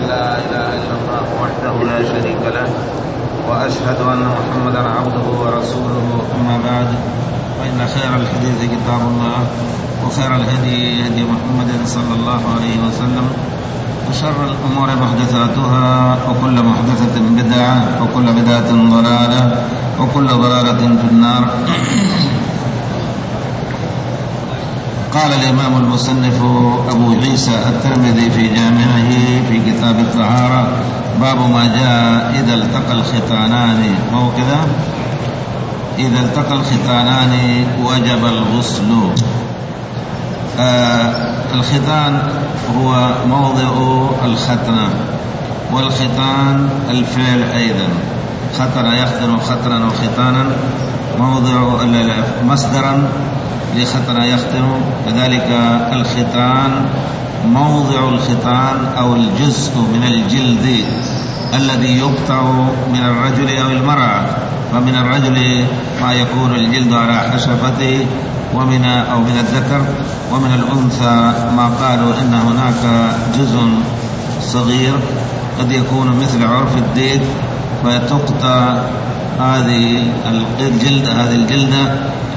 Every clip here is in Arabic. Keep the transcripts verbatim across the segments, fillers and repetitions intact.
لا إله إلا الله وحده لا شريك له وأشهد أن محمدا عبده ورسوله. أما بعد، فإن خير الحديث كتاب الله وخير الهدي هدي محمد صلى الله عليه وسلم وشر الأمور محدثاتها وكل محدثة بدعة وكل بدعة ضلالة وكل ضلالة في النار. قال الإمام المصنف أبو عيسى الترمذي في جامعه في كتاب الطهارة: باب ما جاء إذا التقى الختانان. هو كذا: إذا التقى الختانان وجب الغسل. آه الختان هو موضع الختنة، والختان الفعل أيضا، ختن يختن ختنا وختانا، موضع مصدرا لختن يختن. كذلك الختان موضع الختان أو الجزء من الجلد الذي يقطع من الرجل أو المرأة. فمن الرجل ما يكون الجلد على حشفته ومن أو من الذكر، ومن الأنثى ما قالوا إن هناك جزء صغير قد يكون مثل عرف الديك فتقطع هذه الجلد هذه الجلدة.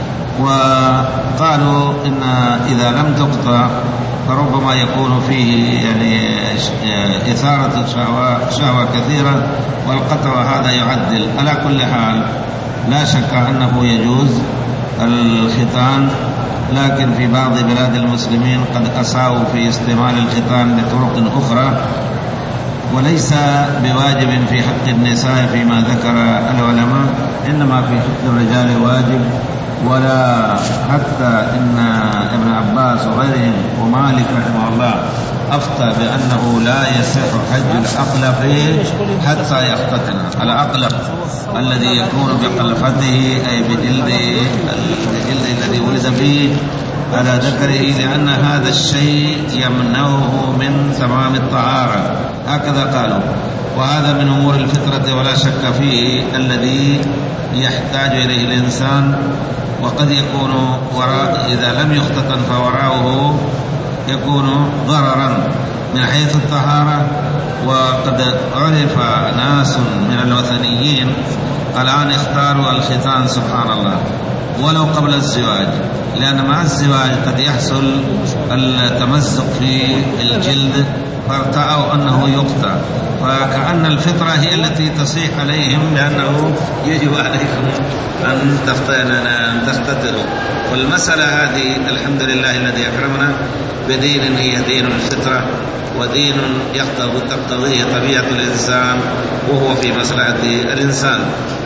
وقالوا إن إذا لم تقطع فربما يكون فيه يعني إثارة شهوة, شهوة كثيرة، والقطع هذا يعدل. على كل حال لا شك أنه يجوز الختان، لكن في بعض بلاد المسلمين قد أساءوا في استعمال الختان بطرق أخرى، وليس بواجب في حق النساء فيما ذكر العلماء، إنما في حق الرجال واجب. ولا حتى إن ابن عباس وغيرهم ومالك رحمه الله أفتى بأنه لا يصح حج الأقلق حتى يختتن. الأقلق الذي يكون بقلفته أي بجلد الجلد الذي ولد فيه على ذكره، لأن هذا الشيء يمنعه من تمام الطهارة، هكذا قالوا. وهذا من أمور الفطرة ولا شك فيه، الذي يحتاج إليه الإنسان. وقد يكون وراء إذا لم يختتن فوراءه يكون ضررا من حيث الطهارة. وقد عرف ناس من الوثنيين الآن اختاروا الختان سبحان الله ولو قبل الزواج، لأن مع الزواج قد يحصل التمزق في الجلد فارتأوا أنه يقطع، فكأن الفطرة هي التي تصيح عليهم بأنه يجب عليكم أن تختتنوا. والمسألة هذه الحمد لله الذي أكرمنا بدين هي دين الفطرة، ودين تقتضيه طبيعة الإنسان وهو في مصلحة الإنسان.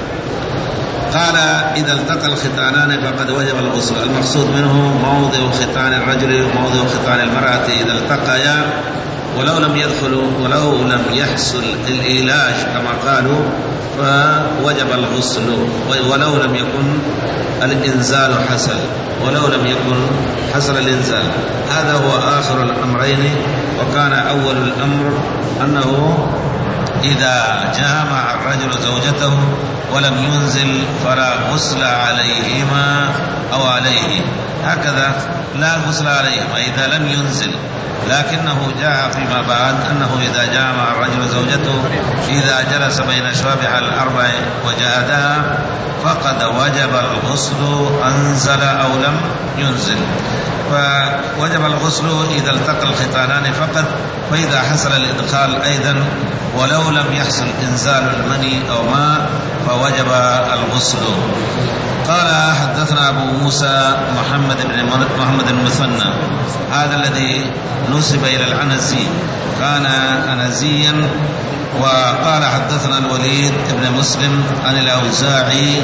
قال: إذا التقى الختانان فقد وجب الغسل. المقصود منه موضع ختان الرجل وموضع ختان المرأة إذا التقيا، ولو لم يدخلوا ولو لم يحصل الإيلاج كما قالوا فوجب الغسل، ولو لم يكن الإنزال حصل ولو لم يكن حصل الإنزال. هذا هو آخر الأمرين. وكان أول الأمر أنه إذا جامع الرجل زوجته ولم ينزل فلا غسل عليهما أو عليه، هكذا لا غسل عليهما إذا لم ينزل. لكنه جاء فيما بعد أنه إذا جامع الرجل زوجته إذا جلس بين أشوابها الأربع وجاهدها فقد وجب الغسل أنزل أو لم ينزل. فوجب الغسل إذا التقى الختانان فقط، فإذا حصل الإدخال أيضا ولو لم يحصل إنزال المني أو ماء فوجب الغسل. قال: حدثنا أبو موسى محمد بن محمد المثنى، هذا الذي نسب إلى العنزي، كان عنزيا. وقال: حدثنا الوليد بن مسلم عن الأوزاعي.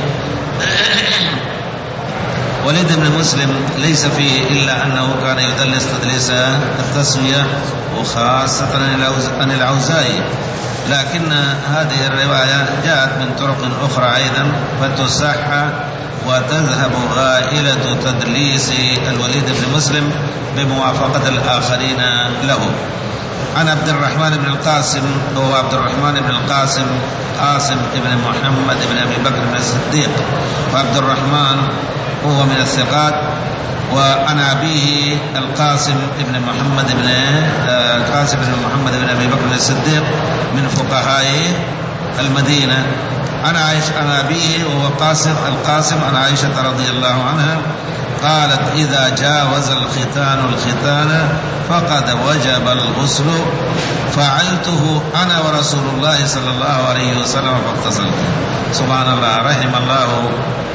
وليد بن مسلم ليس فيه إلا أنه كان يدلس تدليس التسوية، وخاصة عن الأوزاعي، لكن هذه الرواية جاءت من طرق أخرى أيضا فتصح وتذهب غائلة تدليس الوليد بن مسلم بموافقة الآخرين له. عن عبد الرحمن بن القاسم، هو عبد الرحمن بن القاسم قاسم بن محمد بن أبي بكر بن الصديق، وعبد الرحمن هو من الثقات. وعن أبيه القاسم بن محمد بن القاسم بن محمد بن أبي بكر الصديق من فقهاء المدينة عن عائشة عن أبيه وهو قاسم القاسم عن عائشة رضي الله عنها قالت إذا جاوز الختان الختان فقد وجب الغسل فعلته أنا ورسول الله صلى الله عليه وسلم فاغتسلت. سبحان الله، رحم الله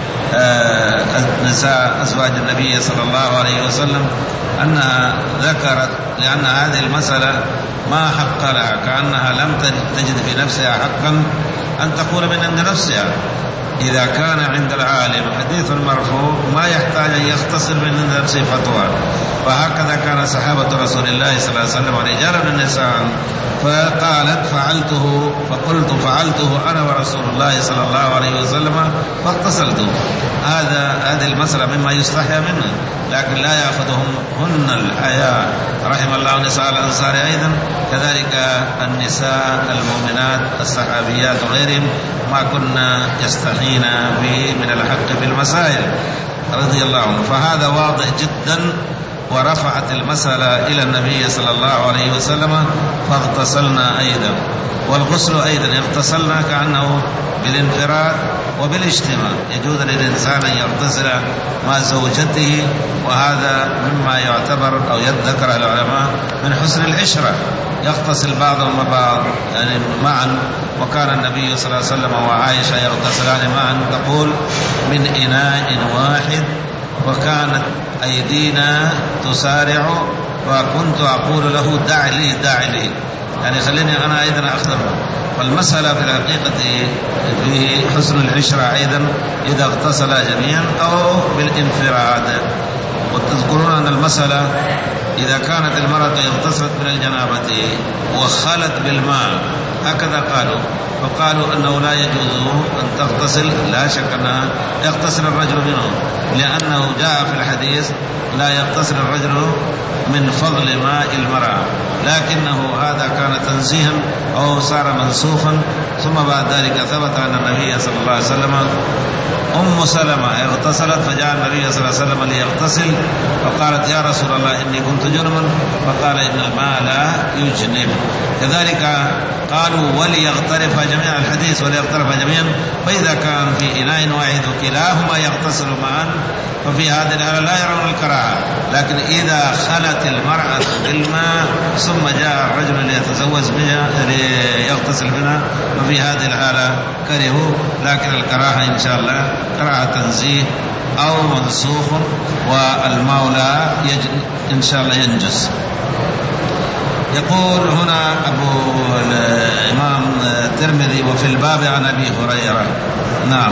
نساء أزواج النبي صلى الله عليه وسلم أنها ذكرت، لأن هذه المسألة ما حق لها، كأنها لم تجد في نفسها حقا أن تقول من عند نفسها. إذا كان عند العالم حديث مرفوع ما يحتاج أن يختصر من عند نفسه فتوى، وهكذا كان صحابة رسول الله صلى الله عليه وسلم رجالا ونساء. فقالت فعلته فقلت فعلته أنا ورسول الله صلى الله عليه وسلم فاغتسلت. هذا هذه المسألة مما يستحيا منه، لكن لا يأخذهم هن الحياء. رحم الله نساء الأنصار أيضا، كذلك النساء المؤمنات الصحابيات وغيرهم ما كنا يستحين به من الحق في المسائل رضي الله عنه. فهذا واضح جدا. ورفعت المسألة إلى النبي صلى الله عليه وسلم فاغتسلنا أيضا. والغسل أيضا اغتسلنا كأنه بالانفراد وبالاجتماع. يجوز للإنسان أن يغتسل مع زوجته، وهذا مما يعتبر أو يذكر العلماء من حسن العشرة، يغتسل بعضهم بعض يعني معا. وكان النبي صلى الله عليه وسلم وعائشة يغتسلان معا، تقول من إناء واحد، وكانت أيدينا تسارع وكنت أقول له دع لي دع لي، يعني خليني أنا أيضا أخذ. والمسألة في الحقيقة في حسن العشرة أيضا إذا اغتسل جميعا أو بالانفراد. وتذكرون أن المسألة إذا كانت المرأة اغتسلت من الجنابة وخلت بالماء هكذا قالوا، فقالوا أنه لا يجوز أن تغتسل، لا شك أنها يغتسل الرجل منه، لأنه جاء في الحديث لا يغتسل الرجل من فضل ماء المرأة، لكنه هذا كان تنزيها أو صار منسوخا. ثم بعد ذلك ثبت أن النبي صلى الله عليه وسلم أم سلمة اغتسلت، فجاء النبي صلى الله عليه وسلم ليغتسل، فقالت يا رسول الله إني كنت جنبا، فقال إن الماء لا يجنب. كذلك قالوا وليغترف جميع الحديث وليغترف جميعا، فإذا كان في إناء واحد وكلاهما يغتسل معا ففي هذه الحالة لا يرون الكراهة. لكن إذا خلت المرأة بالماء ثم جاء الرجل ليتزوج بها ليغتسل بها ففي هذه الحالة كرهوا، لكن الكراهة إن شاء الله كراهة تنزيه أو منسوخ، والمولى إن شاء الله ينجز. يقول هنا أبو الإمام الترمذي وفي الباب عن أبي هريرة. نعم،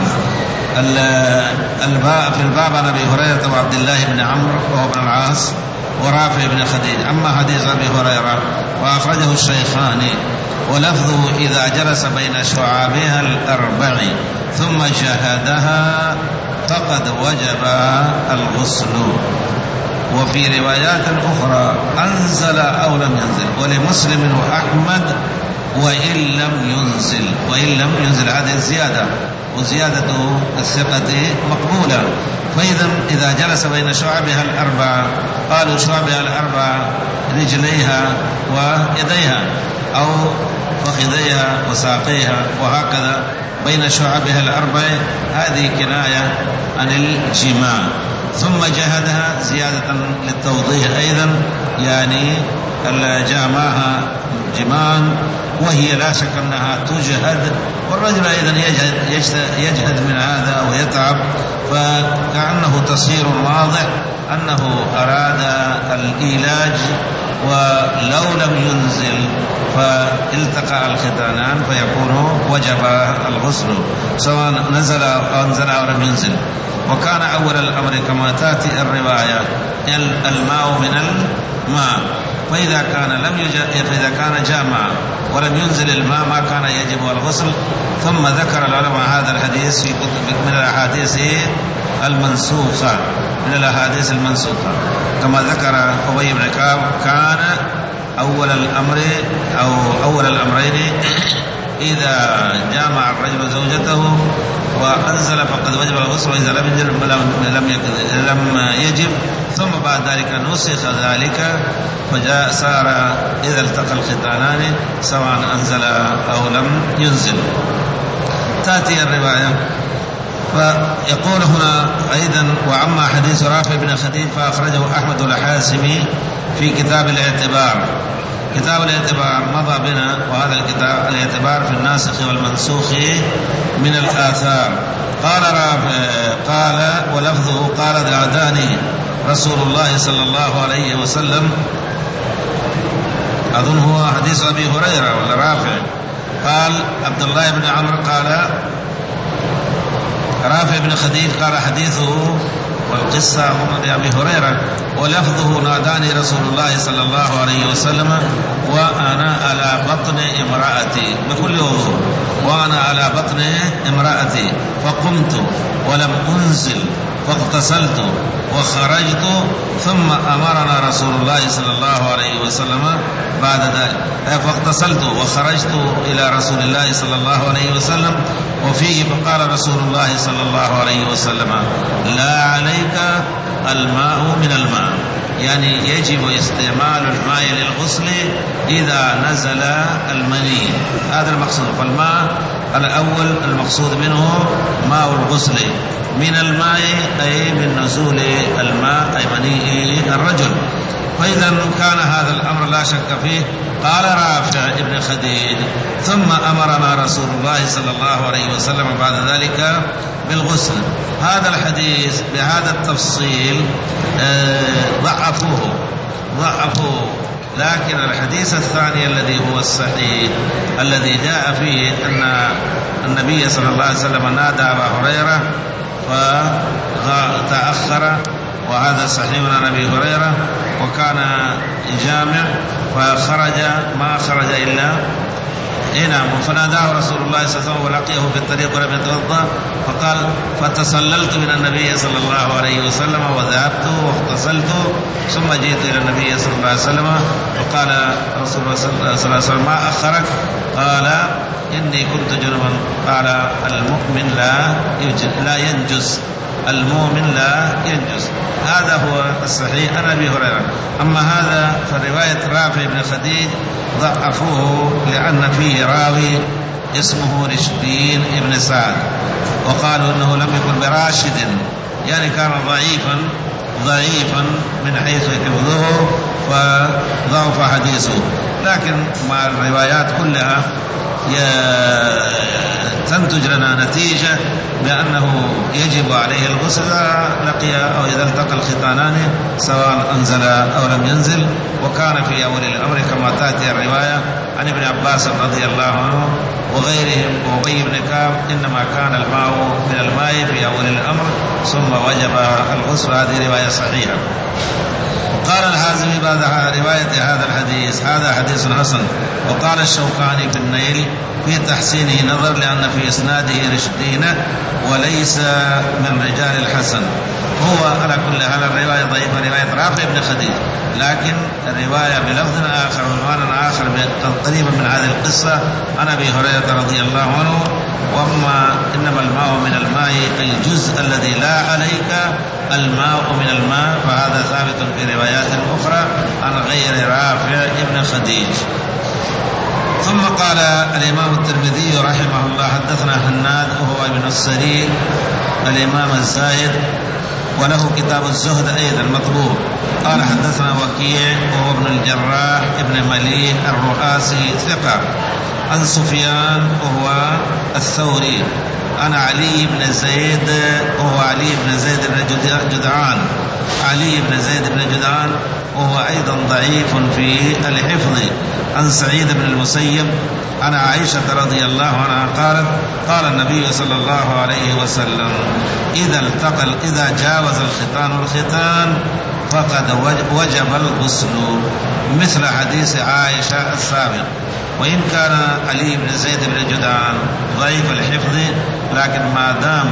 الباب في الباب عن أبي هريرة وعبد الله بن عمرو وهو ابن العاص ورافع بن خديج. أما حديث أبي هريرة وأخرجه الشيخان ولفظه إذا جلس بين شعابها الأربع ثم جهدها فقد وجب الغسل. وفي روايات أخرى أنزل أو لم ينزل، ولمسلم وأحمد وإن لم ينزل، وإن لم ينزل هذه الزيادة، وزيادة الثقة مقبولة. فإذا إذا جلس بين شعبها الأربعة، قالوا شعبها الأربعة رجليها ويديها أو فخذيها وساقيها وهكذا بين شعبها الأربعة، هذه كناية عن الجماع. ثم جهدها زيادة للتوضيح أيضا، يعني جامعها جماعا، وهي لا شك أنها تجهد، والرجل أيضا يجهد, يجهد من هذا ويتعب، فكأنه تصير واضح أنه أراد الإيلاج ولو لم ينزل فالتقى الختانان فيكون وجب الغسل سواء نزل أو أنزل أو لم ينزل. وكان أول الأمر كما تأتي الرواية الماء من الماء، فإذا كان لم يجب فإذا كان جامع ولم ينزل الماء ما كان يجب الغسل. ثم ذكر العلماء هذا الحديث في كتب من الأحاديث المنسوخة من الأحاديث المنسوخة كما ذكر أبي بن كعب كان أول الأمر أو أول الأمرين إذا جامع الرجل زوجته وأنزل فقد وجب الغسل، وإذا لم يجب لم لم يجب. ثم بعد ذلك نسخ ذلك فجاء صار إذا التقى الختانان سواء أنزل أو لم ينزل. تأتي الرواية فيقول هنا أيضا: وعما حديث رافع بن خديج فأخرجه أحمد الحازمي في كتاب الاعتبار. كتاب الاعتبار مضى بنا، وهذا الكتاب الاعتبار في الناسخ والمنسوخ من الآثار. قال رافع قال ولفظه قال دعاني رسول الله صلى الله عليه وسلم، أظن هو حديث أبي هريرة ولا رافع. قال عبد الله بن عمرو قال رافع بن خديج قال حديثه والقصة أظن لأبي هريرة، ولفظه ناداني رسول الله صلى الله عليه وسلم وأنا على بطن امرأتي، بكل وضوء، وأنا على بطن امرأتي فقمت ولم أنزل فاغتسلت وخرجت، ثم أمرنا رسول الله صلى الله عليه وسلم بعد ذلك، فاغتسلت وخرجت إلى رسول الله صلى الله عليه وسلم. وفيه فقال رسول الله صلى الله عليه وسلم: لا عليك الماء من الماء، يعني يجب استعمال الماء للغسل إذا نزل المني، هذا المقصود. فالماء الأول المقصود منه ماء الغسل، من الماء أي من نزول الماء أي مني الرجل. فإذا كان هذا الأمر لا شك فيه. قال رافع ابن خديج: ثم أمرنا رسول الله صلى الله عليه وسلم بعد ذلك بالغسل. هذا الحديث بهذا التفصيل ضعفوه ضعفوه لكن الحديث الثاني الذي هو الصحيح الذي جاء فيه أن النبي صلى الله عليه وسلم نادى أبا هريرة فتأخر، وهذا صحيح عن أبي هريرة، وكان جامع فخرج ما خرج إلا نعم، فناداه رسول الله صلى الله عليه وسلم ولقيه في الطريق ولم يتوضأ، فقال: فتسللت من النبي صلى الله عليه وسلم وذهبت واغتسلت، ثم جئت إلى النبي صلى الله عليه وسلم فقال رسول الله صلى الله عليه وسلم: ما أخرك؟ قال: إني كنت جنبا. قال: المؤمن لا لا ينجس، المؤمن لا ينجس. هذا هو الصحيح عن أبي هريرة. أما هذا فرواية رافع بن خديج ضعفوه لأن فيه راوي اسمه رشدين ابن سعد، وقالوا إنه لم يكن براشد، يعني كان ضعيفا ضعيفا من حيث حفظه فضعف حديثه. لكن مع الروايات كلها تنتج لنا نتيجة بأنه يجب عليه الغسل لقي أو إذا التقى الختانان سواء أنزل أو لم ينزل. وكان في أول الأمر كما تأتي الرواية عن ابن عباس رضي الله عنه وغيرهم وأبي بن كعب: إنما كان الماء من الماء في أول الأمر ثم وجب الغسل. هذه رواية صحيحة. قال الحازمي بعد رواية هذا الحديث: هذا حديث حسن. وقال الشوكاني في النيل في تحسينه نظر لأن في إسناده رشدين وليس من رجال الحسن. هو على كل حال الرواية ضعيفة، رواية رافع بن خديج، لكن الرواية بلفظ آخر وعنوان آخر قريبا من هذه القصة عن أبي هريرة رضي الله عنه: وأما إنما الماء من الماء الجزء الذي لا عليك الماء من الماء، فهذا ثابت في روايات أخرى عن غير رافع بن خديج. ثم قال الإمام الترمذي رحمه الله: حدثنا حناد وهو ابن السري الإمام الزاهد، وله كتاب الزهد أيضا مطبوع. قال حدثنا وكيع وهو ابن الجراح ابن مليح الرؤاسي ثقة، عن سفيان وهو الثوري، عن علي بن زيد وهو علي بن زيد بن جدعان علي بن زيد بن جدعان وهو أيضا ضعيف في الحفظ، عن سعيد بن المسيب عن عائشة رضي الله عنها قالت: قال النبي صلى الله عليه وسلم: إذا التقى إذا جاوز الختان الختان فقد وجب الغسل، مثل حديث عائشة السابق. وإن كان علي بن زيد بن جدعان ضعيف الحفظ، لكن ما دام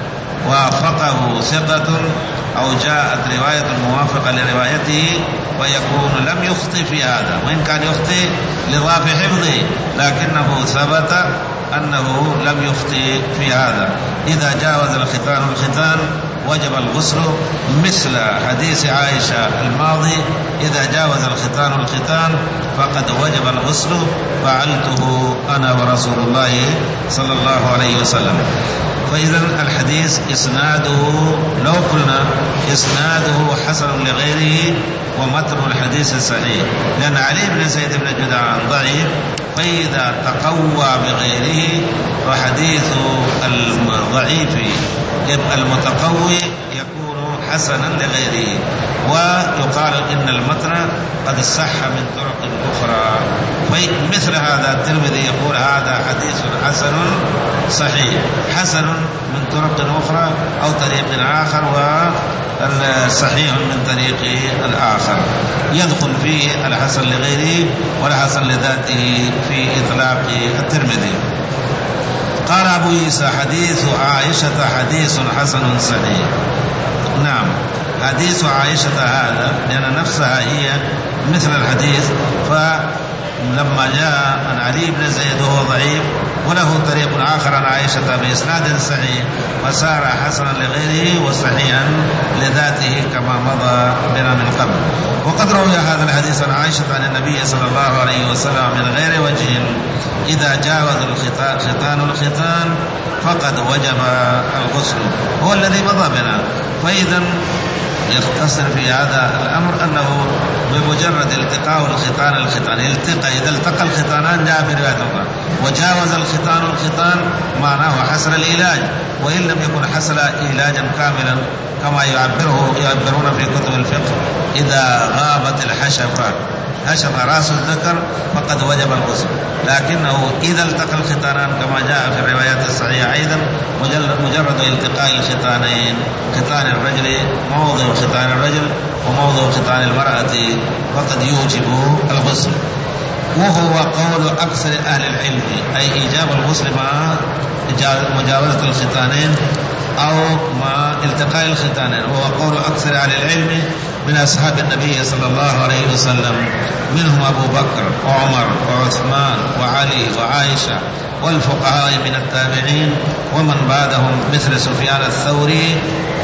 وافقه ثقة أو جاءت رواية موافقة لروايته ويكون لم يخطئ في هذا، وإن كان يخطئ لضعف حفظه لكنه ثبت أنه لم يخطئ في هذا. إذا جاوز الختان الختان وجب الغسل، مثل حديث عائشة الماضي: إذا جاوز الختان الختان فقد وجب الغسل، فعلته أنا ورسول الله صلى الله عليه وسلم. فإذا الحديث إسناده، لو قلنا إسناده حسن لغيره ومتن الحديث صحيح، لأن علي بن زيد بن جدعان ضعيف، فإذا تقوى بغيره فحديث الضعيف المتقوي يكون حسنا لغيره. ويقال إن المتن قد صح من طرق أخرى، فمثل هذا الترمذي يقول هذا حديث حسن صحيح، حسن من طرق أخرى أو طريق آخر، والصحيح من طريق الآخر، يدخل فيه الحسن لغيره والحسن لذاته في إطلاق الترمذي. قال أبو عيسى حديث عائشة حديث حسن صحيح. نعم، حديث عائشة هذا لأن نفسها هي مثل الحديث، فلما جاء عن علي بن زيد وهو ضعيف وله طريق آخر عن عائشة بإسناد صحيح فصار حسنا لغيره وصحيحا لذاته كما مضى بنا من قبل. وقد روي هذا الحديث عن عائشة عن النبي صلى الله عليه وسلم من غير وجه: إذا جاوز الختان الختان فقد وجب الغسل، هو الذي مضى بنا. فإذا يختصر في هذا الأمر أنه بمجرد التقاء الختان الختان التقى إذا التقى الختانان جاء في رواية أخرى وجاوز الختان الختان معناه حصل العلاج، وإن لم يكن حصل علاجا كاملا كما يعبره يعبرون في كتب الفقه: إذا غابت الحشفة هشم رأس الذكر فقد وجب الغسل. لكنه إذا التقى الختانان كما جاء في الروايات الصحيحة أيضا مجرد التقاء الختانين، ختان الرجل موضع ختان الرجل وموضع ختان المرأة، فقد يوجب الغسل. وهو قول أكثر أهل العلم، أي إيجاب الغسل مع مجاوزة الختانين أو مع التقاء الختانين، وهو قول أكثر أهل العلم من أصحاب النبي صلى الله عليه وسلم، منهم أبو بكر وعمر وعثمان وعلي وعائشة والفقهاء من التابعين ومن بعدهم مثل سفيان الثوري.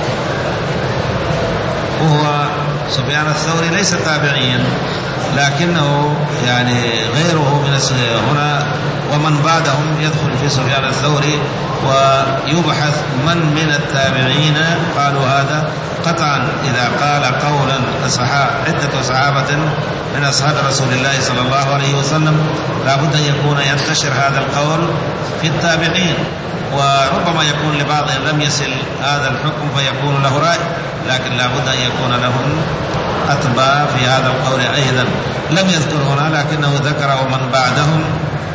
وهو سفيان الثوري ليس تابعيا لكنه يعني غيره من هنا، ومن بعدهم يدخل في سفيان الثوري، ويبحث من من التابعين قالوا هذا قطعا. إذا قال قولا عدة صحابة من أصحاب رسول الله صلى الله عليه وسلم لابد أن يكون ينتشر هذا القول في التابعين، وربما يكون لبعضهم لم يصل هذا الحكم فيكون له رأي، لكن لابد أن يكون لهم أتباع في هذا القول أيضا. لم يذكر هنا لكنه ذكر ومن بعدهم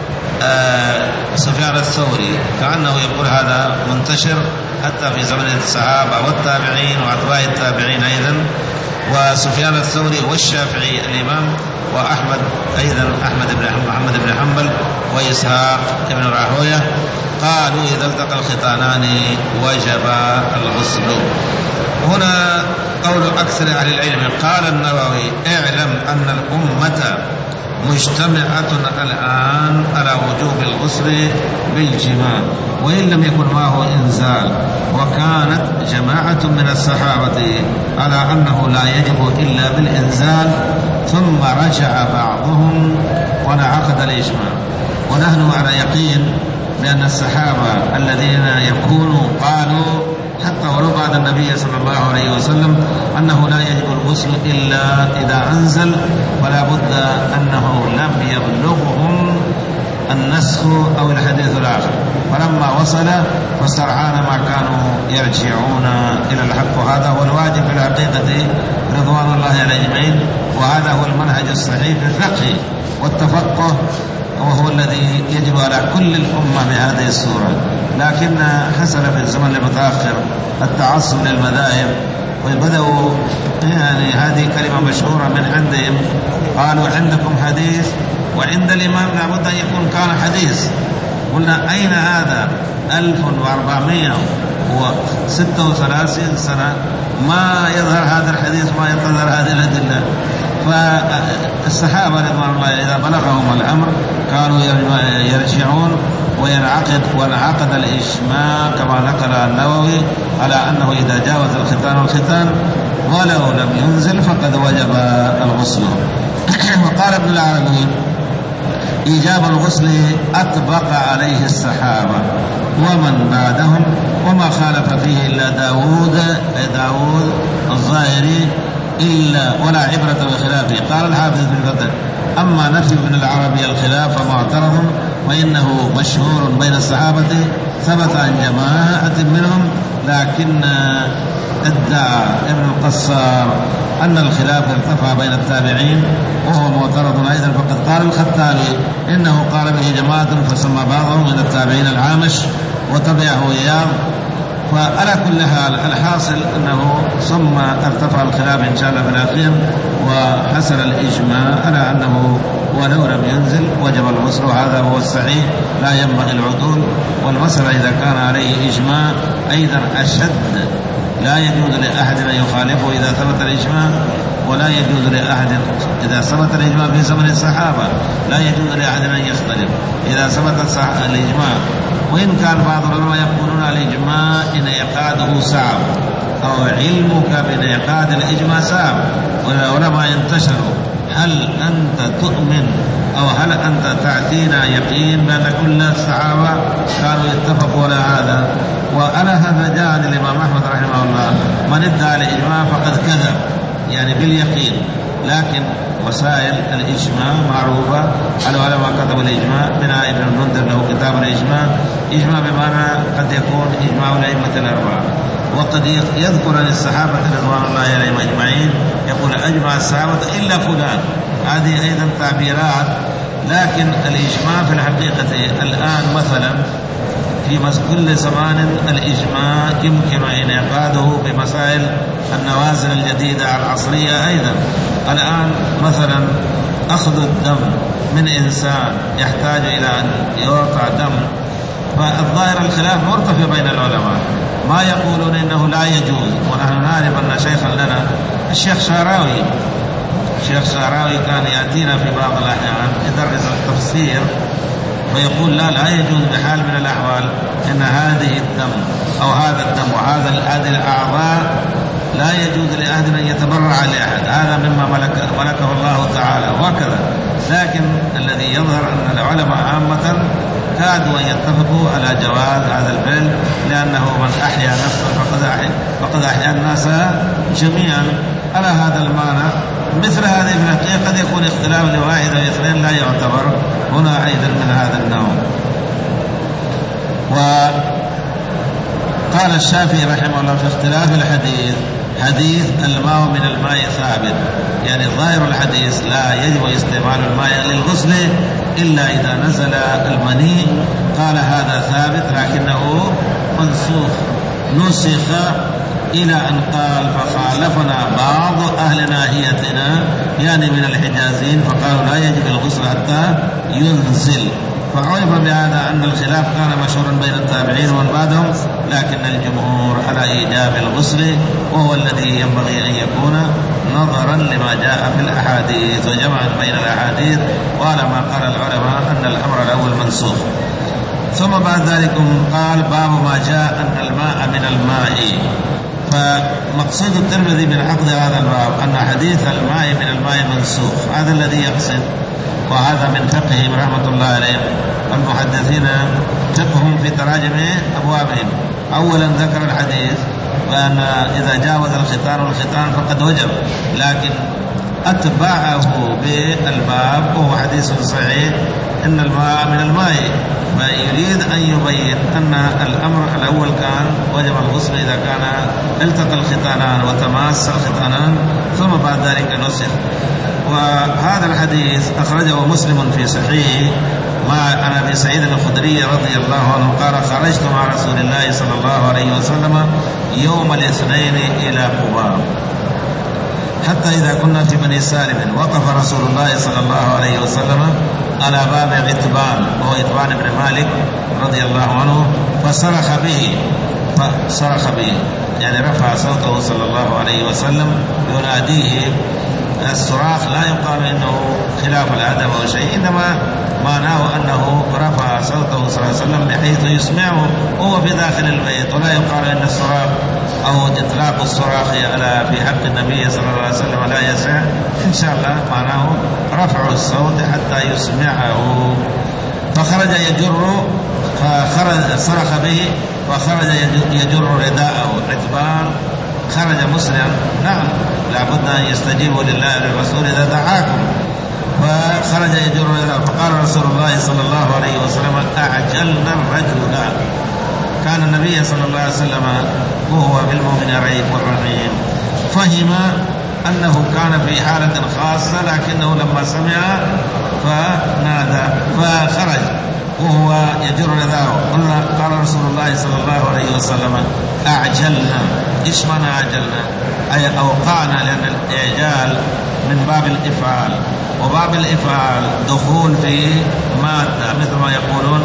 آه سفيان الثوري، كأنه يقول هذا منتشر حتى في زمن الصحابة والتابعين وأتباع التابعين أيضا، وسفيان الثوري والشافعي الإمام وأحمد أيضا أحمد بن محمد بن حنبل وإسحاق بن راهويه قالوا إذا التقى الختانان وجب الغسل. هنا قول أكثر أهل العلم. قال النووي: اعلم أن الأمة مجتمعة الآن على وجوب الغسل بالجماع وإن لم يكن معه إنزال، وكانت جماعة من الصحابة على أنه لا يجب إلا بالإنزال، ثم رجع بعضهم ونعقد الإجماع. ونحن على يقين بأن الصحابة الذين يكونوا قالوا حتى ولو بعد النبي صلى الله عليه وسلم أنه لا يجب الغسل إلا إذا أنزل، ولا بد أنه لم يبلغهم النسخ أو الحديث الآخر، فلما وصل فاسترعان ما كانوا يرجعون إلى الحق. وهذا هو الواجب في الحقيقة رضوان الله على أجمعين، وهذا هو المنهج الصحيح في الفقه والتفقه، وهو الذي يجب على كل الأمة بهذه الصورة. لكن حصل في الزمن المتأخر التعصب للمذاهب، وبدأوا يعني هذه كلمة مشهورة من عندهم، قالوا عندكم حديث وعند الإمام لابد أن يكون كان حديث، قلنا أين هذا؟ ألف وأربعمائة وستة وثلاثين سنة ما يظهر هذا الحديث، ما يظهر هذه الأدلة. فالصحابة رضوان الله إذا بلغهم الأمر كانوا يرجعون وينعقد وانعقد الإجماع كما نقل النووي على أنه إذا جاوز الختان والختان ولو لم ينزل فقد وجب الغسل. وقال ابن العربي إيجاب الغسل أطبق عليه الصحابة ومن بعدهم وما خالف فيه إلا داود داود الظاهري إلا ولا عبرة بخلافه. قال الحافظ بن فتح أما نفي ابن العربي الخلاف فمعترض وإنه مشهور بين الصحابة ثبت عن جماعة منهم، لكن ادعى ابن القصار أن الخلاف ارتفع بين التابعين وهو معترض أيضا، فقد قال الخطابي إنه قال به جماعة فسمى بعضهم من التابعين العامش وتبعه إياه. فعلى كل حال الحاصل أنه ثم ارتفع الخلاف إن شاء الله في الأخير وحصل الإجماع على أنه ولو لم ينزل وجب الغسل، وهذا هو الصحيح لا ينبغي العدول. والمسألة إذا كان عليه إجماع أيضا أشد، لا يجوز لأحد أن يخالفه إذا ثبت الإجماع، ولا يجوز لأحد إذا ثبت الإجماع في زمن الصحابة لا يجوز لأحد أن يختلف إذا ثبت الإجماع. وإن كان بعض العلماء يقولون الإجماع انعقاده صعب أو علمك بانعقاد الإجماع صعب، والعلماء انتشروا هل أنت تؤمن أو هل أنت تعطينا يقين بأن كل الصحابة كانوا يتفقوا على هذا؟ وعلى هذا جاء عن الإمام أحمد رحمه الله من ادعى الإجماع فقد كذب، يعني باليقين. لكن وسائل الإجماع معروفة، العلماء كتبوا الإجماع، منها ابن المنذر له كتاب الإجماع. إجماع بمعنى قد يكون إجماع الأئمة الأربعة، وقد يذكر عن الصحابة رضوان الله عليهم أجمعين يقول أجمع الصحابة إلا فلان، هذه أيضا تعبيرات. لكن الإجماع في الحقيقة الآن مثلا في كل زمان الإجماع يمكن انعقاده بمسائل النوازل الجديدة العصرية. أيضا الآن مثلا أخذ الدم من إنسان يحتاج إلى أن يوقع دم، فالظاهر الخلاف مرتفع بين العلماء، ما يقولون إنه لا يجوز. ونحن نعرف أن شيخا لنا الشيخ شعراوي الشيخ شعراوي كان يأتينا في بعض الأحيان يدرس التفسير ويقول لا لا يجوز بحال من الأحوال إن هذه الدم أو هذا الدم وهذا هذه الأعضاء لا يجوز لأحد أن يتبرع لأحد، هذا مما ملك ملكه الله تعالى وكذا. لكن الذي يظهر أن العلماء عامة كادوا أن يتفقوا على جواز هذا الفعل، لأنه من أحيا نفسه فقد أحيا فقد أحيا الناس جميعا على هذا المعنى. مثل هذه الحقيقة قد يكون اختلاف لواحد أو اثنين لا يعتبر هنا أيضا من هذا النوع. وقال الشافعي رحمه الله في اختلاف الحديث حديث الماء من الماء ثابت، يعني ظاهر الحديث لا يجب استعمال الماء للغسل إلا إذا نزل المني. قال هذا ثابت لكنه منسوخ نسخ إلى أن قال فخالفنا بعض أهل ناحيتنا يعني من الحجازين فقالوا لا يجب الغسل حتى ينزل. فعرف بهذا أن الخلاف كان مشهورا بين التابعين ومن بعدهم، لكن الجمهور على إيجاب الغسل وهو الذي ينبغي أن يكون نظرا لما جاء في الأحاديث وجمعا بين الأحاديث، وعلى ما قال العلماء أن الأمر الأول منسوخ. ثم بعد ذلك قال باب ما جاء أن الماء من الماء. فمقصود الترمذي من عقد هذا الباب أن حديث الماء من الماء منسوخ، هذا الذي يقصد، وهذا من فقههم رحمة الله عليهم. المحدثين فقههم في تراجم أبوابهم أولا ذكر الحديث وأن إذا جاوز الختان والختان فقد وجب، لكن أتبعه بالباب وهو حديث صحيح إن الماء من الماء، فيريد أن يبين أن الأمر الأول كان وجب الغسل إذا كان التقى الختانان وتماس الختانان، ثم بعد ذلك نسخ. وهذا الحديث أخرجه مسلم في صحيح مع أبي سعيد الخدري رضي الله عنه قال خرجت مع رسول الله صلى الله عليه وسلم يوم الاثنين إلى قباء حتى إذا كنا في بني سالم وقف رسول الله صلى الله عليه وسلم على باب عتبان، وهو عتبان صفوان بن مالك رضي الله عنه فصرخ به فصرخ به يعني رفع صوته صلى الله عليه وسلم يناديه. الصراخ لا يقال إنه خلاف الأدب أو شيء، إنما معناه أنه رفع صوته صلى الله عليه وسلم بحيث يسمعه وهو في داخل البيت، ولا يقال أن الصراخ أو إطلاق الصراخ في حق النبي صلى الله عليه وسلم لا يسع. إن شاء الله معناه رفع الصوت حتى يسمعه. فخرج يجر فخرج صرخ به وخرج يجر رداءه. عتبان خرج مسلم، نعم لابد أن يستجيبوا لله وللرسول إذا دعاكم، فخرج يجر رداءه. فقال رسول الله صلى الله عليه وسلم أعجلنا الرجل. كان النبي صلى الله عليه وسلم وهو بالمؤمن رئيف رحيم، فهم أنه كان في حالة خاصة، لكنه لما سمع فنادى فخرج وهو يجر رداءه. قال رسول الله صلى الله عليه وسلم أعجلنا. إيش معنى أعجلنا؟ أي أوقعنا، لأن الإعجال من باب الإفعال، وباب الإفعال دخول في مادة، مثل ما يقولون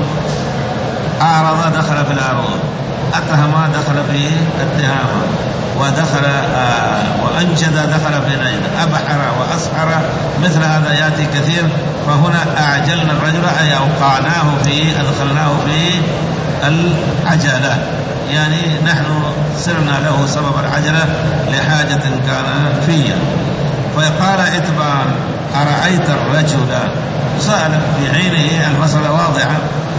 أعرض دخل في العروض، أتهم دخل في اتهام، ودخل آه وأنجد دخل في نجد، أبحر وأسحر، مثل هذا يأتي كثير. فهنا أعجلنا الرجل أي أوقعناه في أدخلناه في العجلة، يعني نحن صرنا له سبب العجلة لحاجة كان فيها. فقال عتبان أرأيت الرجل، سأل في حينه المسألة واضحة،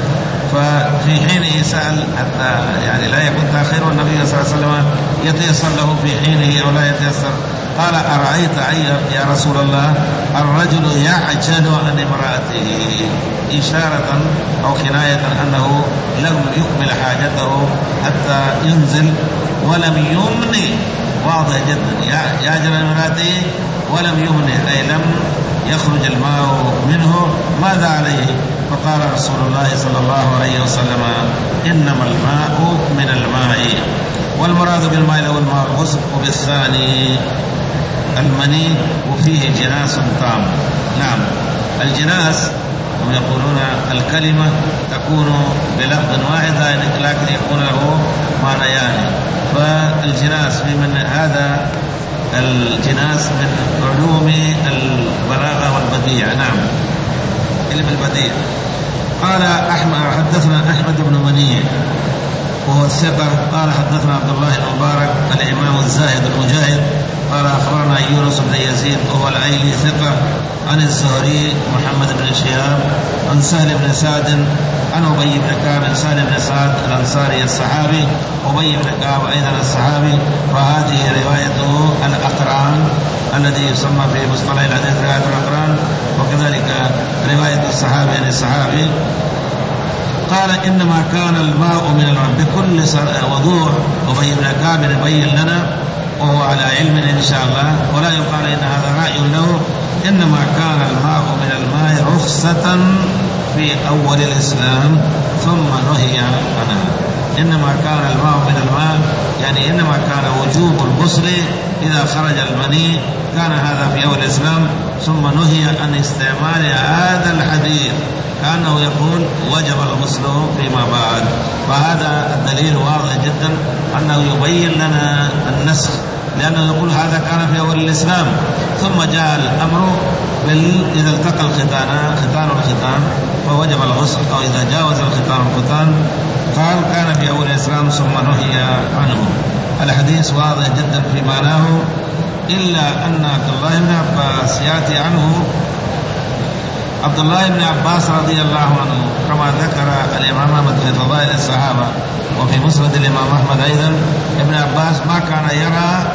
ففي حينه سأل حتى يعني لا يكون تأخير، والنبي صلى الله عليه وسلم يتيسر له في حينه أو لا يتيسر. قال أرأيت يا رسول الله الرجل يعجل عن امرأته، إشارة أو كناية أنه لم يكمل حاجته حتى ينزل ولم يمني. واضح جدا، يعجل عن امرأته ولم يمني أي لم يخرج الماء منه، ماذا عليه؟ فقال رسول الله صلى الله عليه وسلم إنما الماء من الماء، والمراد بالماء له الماء الغسل، وبالثاني المني وفيه جناس تام. نعم الجناس هم يقولون الكلمة تكون بلفظ واحد لكن يكون له معنيان، فالجناس من هذا الجناس من علوم البلاغة والبديع. نعم علم البديع. قال أحمد حدثنا أحمد بن منيع وهو الثقة قال حدثنا عبد الله المبارك الإمام الزاهد المجاهد قال أخبرنا يونس بن يزيد وهو الأيلي ثقة عن الزهري محمد بن شهاب عن سهل بن سعد عن أبي بن كعب. سهل بن سعد الأنصاري الصحابي، أبي بن كعب أيضا الصحابي، وهذه روايته الأقران الذي يسمى في مصطلح الحديث رواية الأقران، وكذلك رواية الصحابي عن الصحابي. قال إنما كان الماء من الماء بكل وضوح. أبي بن كعب يبين لنا وهو على علم إن شاء الله، ولا يقال إن هذا رأي له، إنما كان الماء من الماء رخصة في أول الإسلام ثم نهي عنها. إنما كان الماء من الماء يعني إنما كان وجوب الغسل إذا خرج المني كان هذا في أول الإسلام، ثم نهي عن استعمال هذا الحديث كأنه يقول وجب الغسل فيما بعد. فهذا الدليل واضح جدا أنه يبين لنا النسخ، لأنه يقول هذا كان في أول الإسلام ثم جاء الأمر بال... إذا التقى الختان ختان الختان فوجب الغسل، أو إذا جاوز الختان الختان قال كان في أول الإسلام ثم نهي عنه. الحديث واضح جدا في معناه، إلا أن عبد الله بن عباس يأتي عنه عبد الله بن عباس رضي الله عنه كما ذكر الإمام أحمد في فضائل الصحابة وفي مسند الإمام أحمد أيضا، ابن عباس ما كان يرى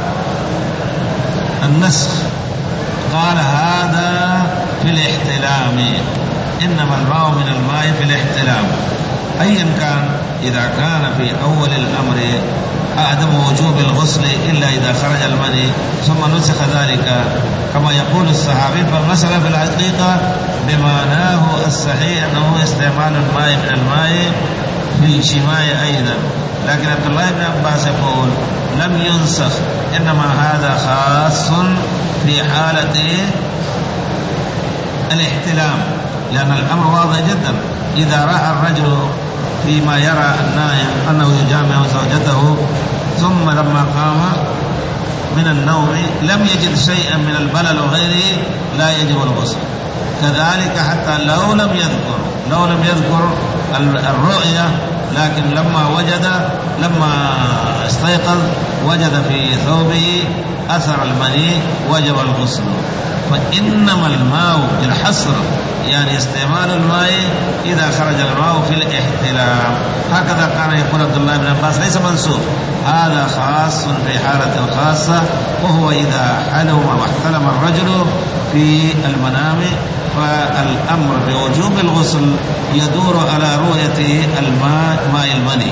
النسخ، قال هذا في الاحتلام، إنما الماء من الماء في الاحتلام. أيا كان إذا كان في أول الأمر عدم وجوب الغسل إلا إذا خرج المني ثم نسخ ذلك كما يقول الصحابي، فالمسألة في الحقيقة بمعناه الصحيح أنه استعمال الماء من الماء في الجماع أيضا. لكن عبد الله بن عباس يقول لم ينسخ، إنما هذا خاص في حالة الاحتلام، لأن الأمر واضح جدا إذا رأى الرجل فيما يرى النائم أنه يجامع زوجته ثم لما قام من النوم لم يجد شيئا من البلل وغيره لا يجب الغسل. كذلك حتى لو لم يذكر لو لم يذكر الرؤية، لكن لما وجد لما استيقظ وجد في ثوبه أثر المني وجب الغسل. فإنما الماء بالحصر يعني استعمال الماء إذا خرج الماء في الاحتلام. هكذا كان يقول عبد الله بن عباس، ليس منسوخ، هذا خاص في حالة خاصة، وهو إذا حلم واحتلم الرجل في المنام فالأمر بوجوب الغسل يدور على رؤية الماء ماء المني.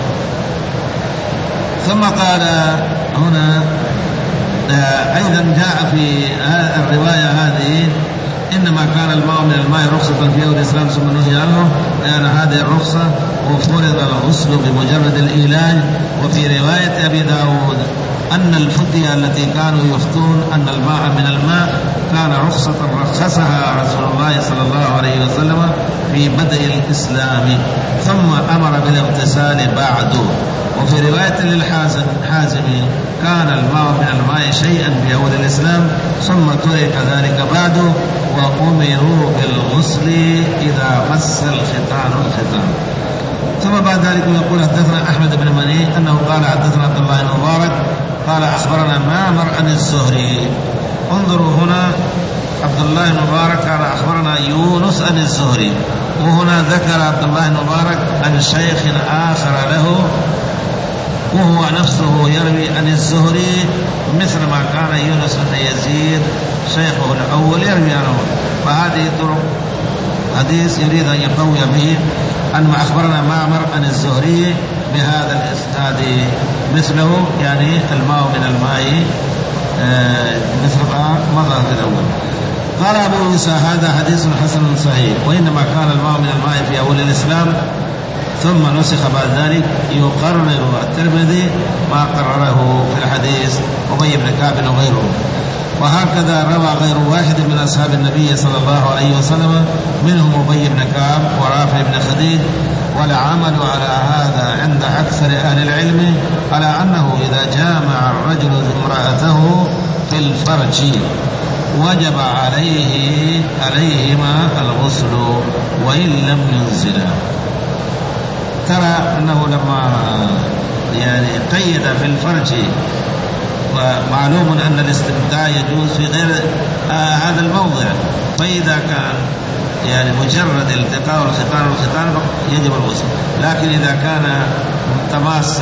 ثم قال هنا أيضا جاء في الرواية هذه إنما كان الماء من الماء رخصة في أول الإسلام ثم نهي عنه، لأن هذه الرخصة وفرض الغسل بمجرد الإيلاج. وفي رواية أبي داود أن الفتية التي كانوا يفتون أن الماء من الماء كان رخصة رخصها رسول الله صلى الله عليه وسلم في بدء الإسلام ثم أمر بالاغتسال بعده. وفي رواية للحازم كان الماء من الماء شيئا في أول الإسلام ثم ترك ذلك بعده وأمروا بالغسل إذا مس الختان الختان. ثم بعد ذلك يقول حدثنا أحمد بن مني أنه قال حدثنا عبد الله بن مبارك قال أخبرنا معمر عن الزهري. انظروا هنا عبد الله بن مبارك قال أخبرنا يونس عن الزهري، وهنا ذكر عبد الله بن مبارك عن شيخ آخر له وهو نفسه يروي عن الزهري مثل ما كان يونس بن يزيد شيخه الأول يروي عنه. فهذه طرق حديث يريد أن يقوي به أن ما أخبرنا معمر عن الزهري بهذا الإسناد مثله، يعني الماء من الماء مثل ما مضى في الأول. قال أبو عيسى هذا حديث حسن صحيح، وإنما كان الماء من الماء في أول الإسلام ثم نسخ بعد ذلك. يقرر الترمذي ما قرره في الحديث أبي بن كعب وغيره. وهكذا روى غير واحد من أصحاب النبي صلى الله عليه وسلم منهم أبي بن كعب ورافع بن خديج. والعمل على هذا عند أكثر أهل العلم على أنه إذا جامع الرجل امرأته في الفرج وجب عليه عليهما الغسل وإن لم ينزلا. ترى أنه لما يعني قيد في الفرج، ومعلوم أن الاستمتاع يجوز في غير آه هذا الموضع، فإذا كان يعني مجرد التقاء الختان والختان يجب الغسل. لكن إذا كان تماس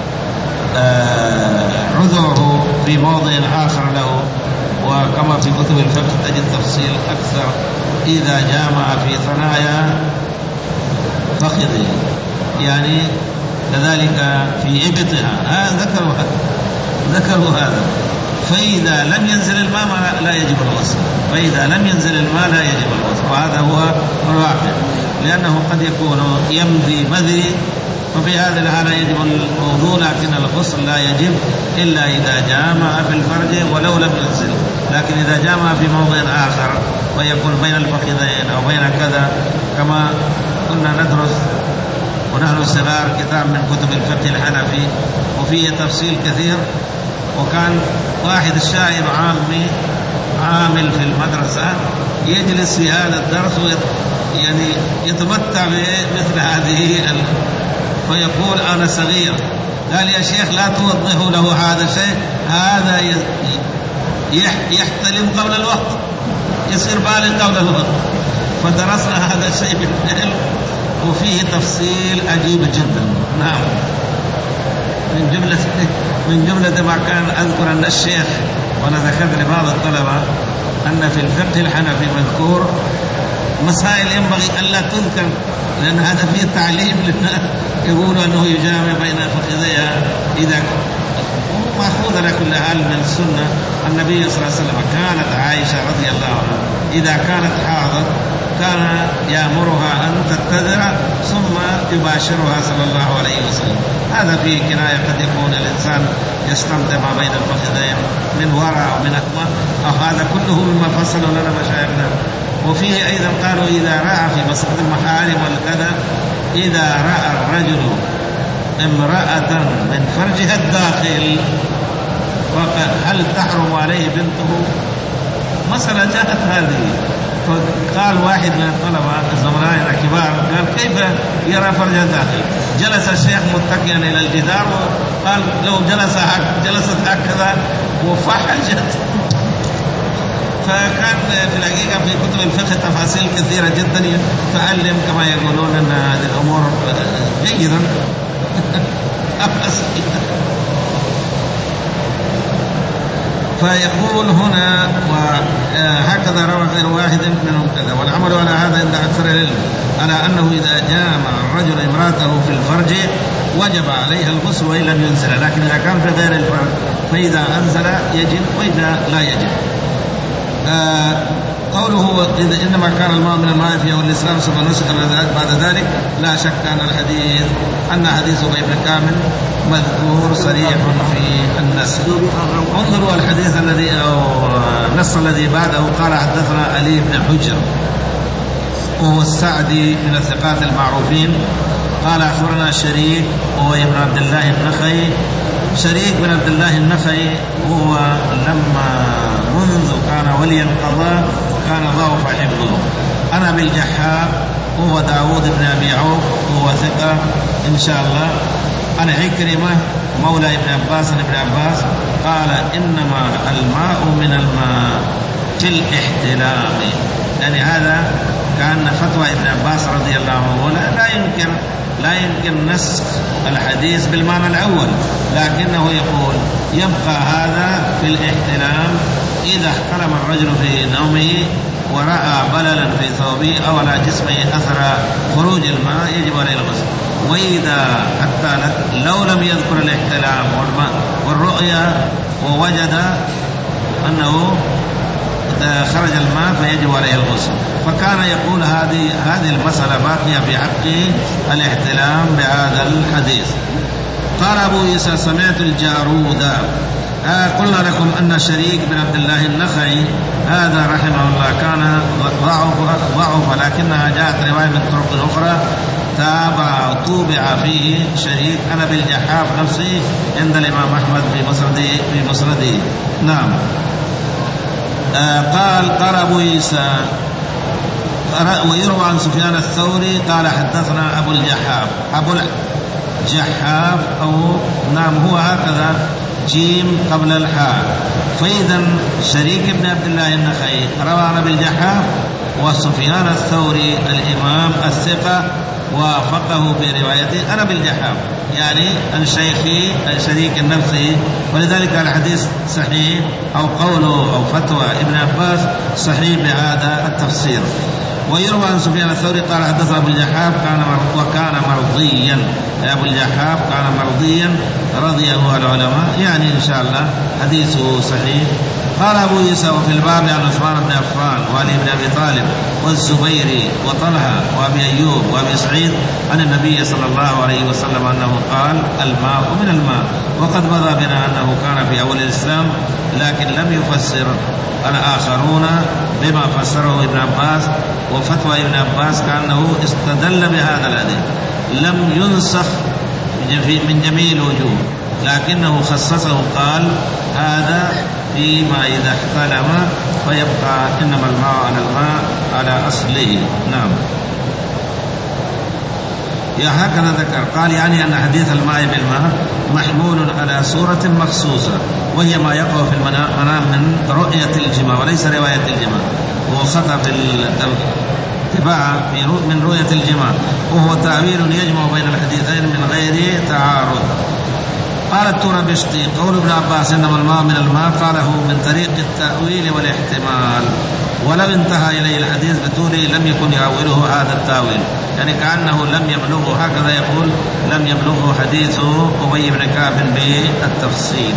آه عذره في موضع آخر له، وكما في كتب الفقه تجد تفصيل أكثر، إذا جامع في ثنايا فخذه يعني كذلك في إبطها آه ذكروا ذكروا هذا. فإذا لم ينزل الماء لا يجب الغسل، فإذا لم ينزل الماء لا يجب الغسل، وهذا هو الواقع، لأنه قد يكون يمضي مذي وفي هذه الحالة يجب الوضوء، لكن الغسل لا يجب إلا إذا جامع في الفرج ولو لم ينزل. لكن إذا جامع في موضع آخر ويكون بين الفخذين أو بين كذا، كما كنا ندرس ونحن صغار كتاب من كتب الفقه الحنفي وفيه تفصيل كثير، وكان واحد الشاعر عامي عامل في المدرسة يجلس في هذا الدرس يعني يتمتع بمثل هذه ال... ويقول أنا صغير، قال يا شيخ لا توضحوا له هذا الشيء، هذا يحتلم قبل الوقت، يصير بالغ قبل الوقت. فدرسنا هذا الشيء بالفعل وفيه تفصيل عجيب جدا. نعم، من جملة من جملة ما كان أذكر أن الشيخ، وأنا ذكرت لبعض الطلبة أن في الفقه الحنفي مذكور مسائل ينبغي أن لا تذكر، لأن هذا فيه تعليم للناس، يقولوا أنه يجامع بين فخذيها إذا مأخوذ على كل حال من السنة. النبي صلى الله عليه وسلم كانت عائشة رضي الله عنها إذا كانت حاضر كان يأمرها أن تتذر ثم يباشرها صلى الله عليه وسلم. هذا فيه كناية، قد يكون الإنسان يستمتع ما بين الفخذين من وراء أو من أمام، أو هذا كله مما فصل لنا مشايخنا وفيه أيضا قالوا إذا رأى في بسط المحارم والكذا، إذا رأى الرجل امرأة من فرجها الداخل هل تحرم عليه بنته؟ مسألة جاءت هذه. فقال واحد من الطلبة الزملاء الكبار قال كيف يرى فرجها الداخل؟ جلس الشيخ متكئا إلى الجدار وقال لو جلس جلست هكذا وفحجت. فكان في الحقيقة في كتب الفقه تفاصيل كثيرة جدا يتعلم كما يقولون أن هذه الأمور جيدا. فيقول هنا وهكذا روى غير واحد منهم كذا، والعمل على هذا عند أكثر العلم على أنه إذا جامع الرجل امرأته في الفرج وجب عليها الغسل وإن لم ينزل، لكن إذا كان في غير الفرج فإذا أنزل يجب وإذا لا يجب. آه قوله إذا إنما كان الماء من الماء في أول الإسلام ثم نسخ بعد ذلك، لا شك أن الحديث أن حديث أبي بن كامل مذكور صريح في النسخ. انظروا الحديث الذي أو النص الذي بعده قال حدثنا علي بن حجر وهو السعدي من الثقات المعروفين قال أخبرنا شريك وهو ابن عبد الله النخعي. شريك بن عبد الله النخعي هو لما منذ كان ولي القضاء كان ضعف حفظه. أنا بالجحاب هو داود بن أبي عوف وهو ثقة إن شاء الله. أنا عكرمة مولى ابن عباس ابن عباس قال إنما الماء من الماء في الاحتلام، يعني هذا كان فتوى ابن عباس رضي الله عنه. لا يمكن لا يمكن نسخ الحديث بالمعنى الأول، لكنه يقول يبقى هذا في الاحتلام إذا احتلم الرجل في نومه ورأى بللا في ثوبه أو على جسمه أثر خروج الماء يجب عليه الغسل. وإذا حتى لو لم يذكر الاحتلام والماء والرؤيا ووجد أنه خرج الماء فيجب عليه الغسل. فكان يقول هذه هذه المسألة باقية في حق الاحتلام بهذا الحديث. قال أبو عيسى سمعت الجارودة. آه قلنا لكم أن شريك بن عبد الله النخعي هذا رحمه الله كان ضعف ضعف لكنها جاءت رواية من طرق أخرى تابع طوبع فيه شريك. أنا بالجحاف نفسي عند الإمام أحمد في مسنده في مسنده نعم. آه قال قال أبو عيسى ويروى عن سفيان الثوري قال حدثنا أبو الجحاف. أبو الجحاف أو نعم هو هكذا جيم قبل الحاء. فإذا شريك بن عبد الله النخعي روى عن أبي الجحاف وسفيان الثوري الإمام الثقة وافقه في روايته أنا بالجحاف، يعني الشيخي الشريك النفسي، ولذلك الحديث صحيح أو قوله أو فتوى ابن عباس صحيح بهذا التفسير. ويروى عن سفيان الثوري قال حدثنا أبو الجحاف كان وكان مرضيا. أبو الجحاف كان مرضيا رضيه العلماء، يعني إن شاء الله حديثه صحيح. قال أبو عيسى وفي الباب عن عثمان بن عفان وعلي بن أبي طالب والزبير وطلحة وأبي أيوب وأبي سعيد عن النبي صلى الله عليه وسلم أنه قال الماء من الماء. وقد مضى بنا أنه كان في أول الإسلام لكن لم يفسر الآخرون بما فسره ابن عباس. وفتوى ابن عباس كأنه استدل بهذا الحديث لم ينسخ من جميع الوجوه، لكنه خصصه قال هذا فيما إذا احتلم فيبقى إنما الماء على الماء على أصله. نعم يا هكذا ذكر. قال يعني أن حديث الماء بالماء محمول على صورة مخصوصة وهي ما يقع في المنام من رؤية الجماع وليس رواية الجماع، وهو خطأ في الاتباع من رؤية الجماع، وهو تأويل يجمع بين الحديثين من غير تعارض. قال الترابشتي قول ابن عباس إنما الماء من الماء قاله من طريق التأويل والاحتمال، ولو انتهى إليه الحديث بطوله لم يكن يأوله هذا التأويل، يعني كأنه لم يبلغه، هكذا يقول لم يبلغه حديث أبي بن كعب بالتفصيل.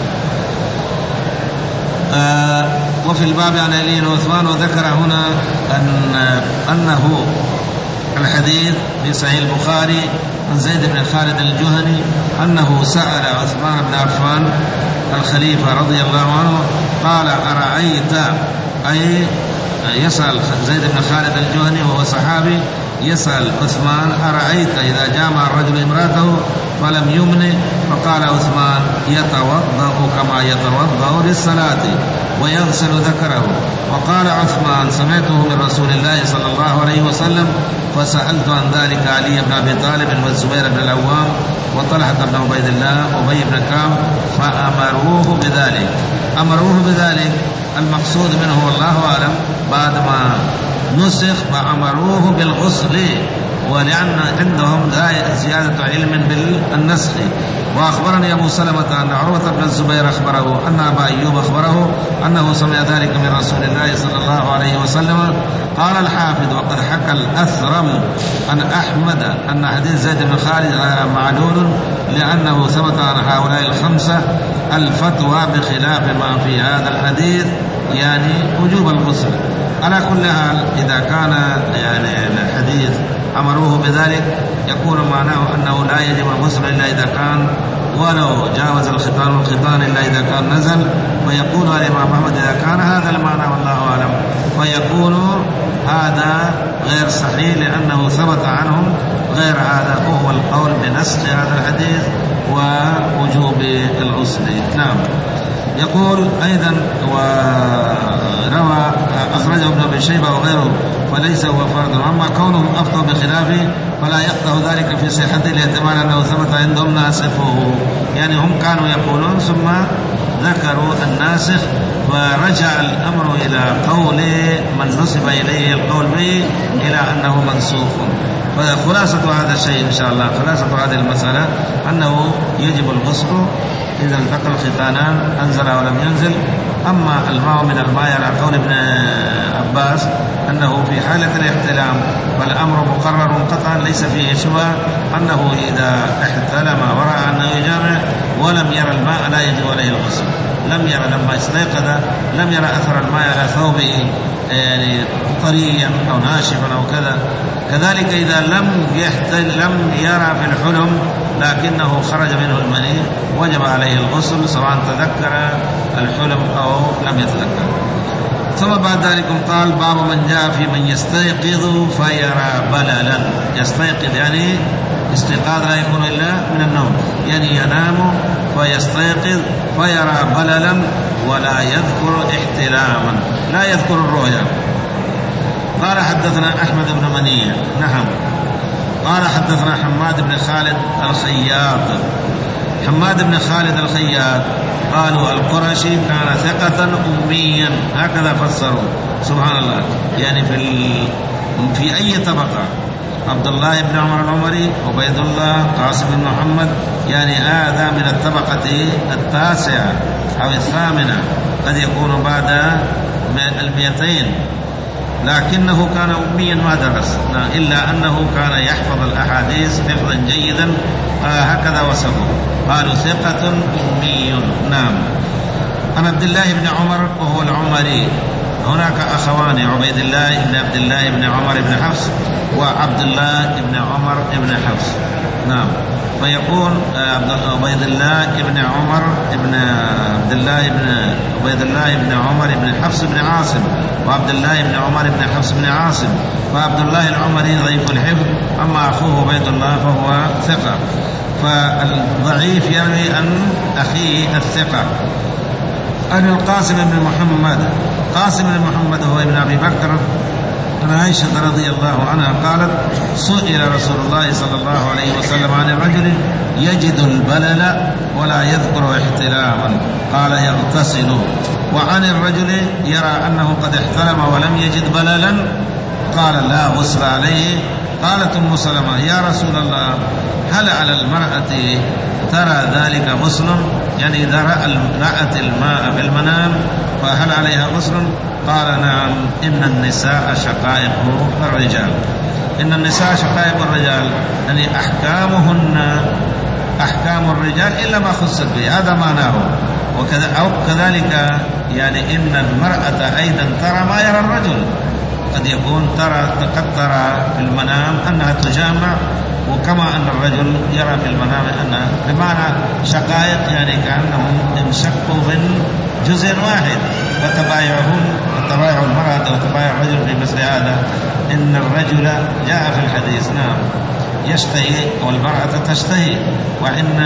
آه وفي الباب عن علي وعثمان وذكر هنا أن أنه الحديث في صحيح البخاري عن زيد بن خالد الجهني أنه سأل عثمان بن عفان الخليفة رضي الله عنه قال أرأيت أي يسأل زيد بن خالد الجهني وهو صحابي يسأل عثمان أرأيت إذا جامع الرجل امرأته فلم يمن؟ فقال عثمان يتوضأ كما يتوضأ للصلاة ويغسل ذكره. وقال عثمان سمعته من رسول الله صلى الله عليه وسلم فسألت عن ذلك علي بن أبي طالب والزبير بن العوام وطلحة بن عبيد الله وأبي بن كعب فأمروه بذلك. أمروه بذلك المقصود منه والله أعلم بعد ما نسخ فأمروه بالغسل، ولأن عندهم زيادة علم بالنسخ. وأخبرني أبو سلمة أن عروة بن الزبير أخبره أن أبا أيوب أخبره أنه سمع ذلك من رسول الله صلى الله عليه وسلم. قال الحافظ وقد حكى الأثرم عن أحمد أن حديث زيد بن خالد معلول لأنه ثبت عن هؤلاء الخمسة الفتوى بخلاف ما في هذا الحديث، يعني وجوب الغسل. على كل حال إذا كان يعني الحديث أمروه بذلك يكون معناه أنه لا يجب الغسل إلا إذا كان ولو جاوز الختان والختان إلا إذا كان نزل. ويقول الإمام أحمد إذا كان هذا المعنى والله أعلم فيكون هذا غير صحيح لأنه ثبت عنهم غير هذا، وهو القول بنسخ هذا الحديث ووجوب الغسل. نعم. يقول أيضا وروى أخرجه ابن أبي شيبة وغيره فليس هو فرض، أما كونهم أفتوا بخلافه فلا يقطع ذلك في صحته لاحتمال أنه ثبت عندهم ناسخه. يعني هم كانوا يقولون ثم ذكروا الناسخ فرجع الأمر إلى قول من نسب إليه القول به إلى أنه منسوخ. فخلاصة هذا الشيء إن شاء الله، خلاصة هذه المسألة أنه يجب الغسل إذا التقى الختانان أنزل ولم ينزل. أما الماء من الماء على قول ابن عباس أنه في حالة الاحتلام فالأمر مقرر قطعا ليس فيه شبهة أنه إذا احتلم ورأى أنه يجامع ولم يرى الماء لا يجب عليه الغسل. لم يرى لما استيقظ لم يرى أثر الماء على ثوبه يعني طريا أو ناشفا أو كذا. كذلك إذا لم يحتل لم يرى في الحلم لكنه خرج منه المني وجب عليه الغسل سواء تذكر الحلم أو لم يتذكر. ثم بعد ذلك قال باب من جاء في من يستيقظ فيرى بللا. يستيقظ يعني استيقاظ لا يكون إلا من النوم، يعني ينام ويستيقظ فيرى بللا ولا يذكر احتلاما، لا يذكر الرؤيا. قال حدثنا أحمد بن منيع. نعم. قال حدثنا حماد بن خالد الخياط. حماد بن خالد الخياط قالوا القرشي كان ثقة أميا، هكذا فسروا. سبحان الله، يعني في في أي طبقة؟ عبد الله بن عمر العمري، عبيد الله، قاسم بن محمد، يعني هذا من الطبقة التاسعة أو الثامنة، قد يكون بعد المئتين، لكنه كان أميا ما درس إلا أنه كان يحفظ الأحاديث حفظا جيدا. هكذا وصفه، قالوا ثقة أمي. نعم. عن عبد الله بن عمر وهو العمري. هناك أخوان عبيد الله بن عبد الله بن عمر بن حفص وعبد الله بن عمر بن حفص. نعم. فيكون عبيد الله بن عمر بن عبد الله بن عبيد الله بن عمر بن حفص بن عاصم وعبد الله بن عمر بن حفص بن عاصم. فعبد الله العمري ضعيف الحفظ، أما أخوه عبيد الله فهو ثقة. فالضعيف يروي عن أخيه الثقة. عن القاسم بن محمد. قاسم بن محمد هو ابن أبي بكر. عن عائشة رضي الله عنها قالت سئل رسول الله صلى الله عليه وسلم عن الرجل يجد البلل ولا يذكر احتلاما قال يغتسل، وعن الرجل يرى أنه قد احتلم ولم يجد بللا قال لا غسل عليه. قالت أم سلمة يا رسول الله هل على المرأة ترى ذلك غسل؟ يعني إذا رأت الماء في المنام فهل عليها غسل؟ قال نعم، إن النساء شقائق الرجال. إن النساء شقائق الرجال يعني أحكامهن أحكام الرجال إلا ما خصت به، هذا معناه. وكذا أو كذلك يعني إن المرأة أيضا ترى ما يرى الرجل، قد يكون ترى قد ترى في المنام أنها تجامع وكما أن الرجل يرى في المنام أن بمعنى شقائق، يعني كأنهم انشقوا من جزء واحد، فتبايعهم وتبايع المرأة وتبايع الرجل في مثل هذا. إن الرجل جاء في الحديث نعم يشتهي والمرأة تشتهي. وإن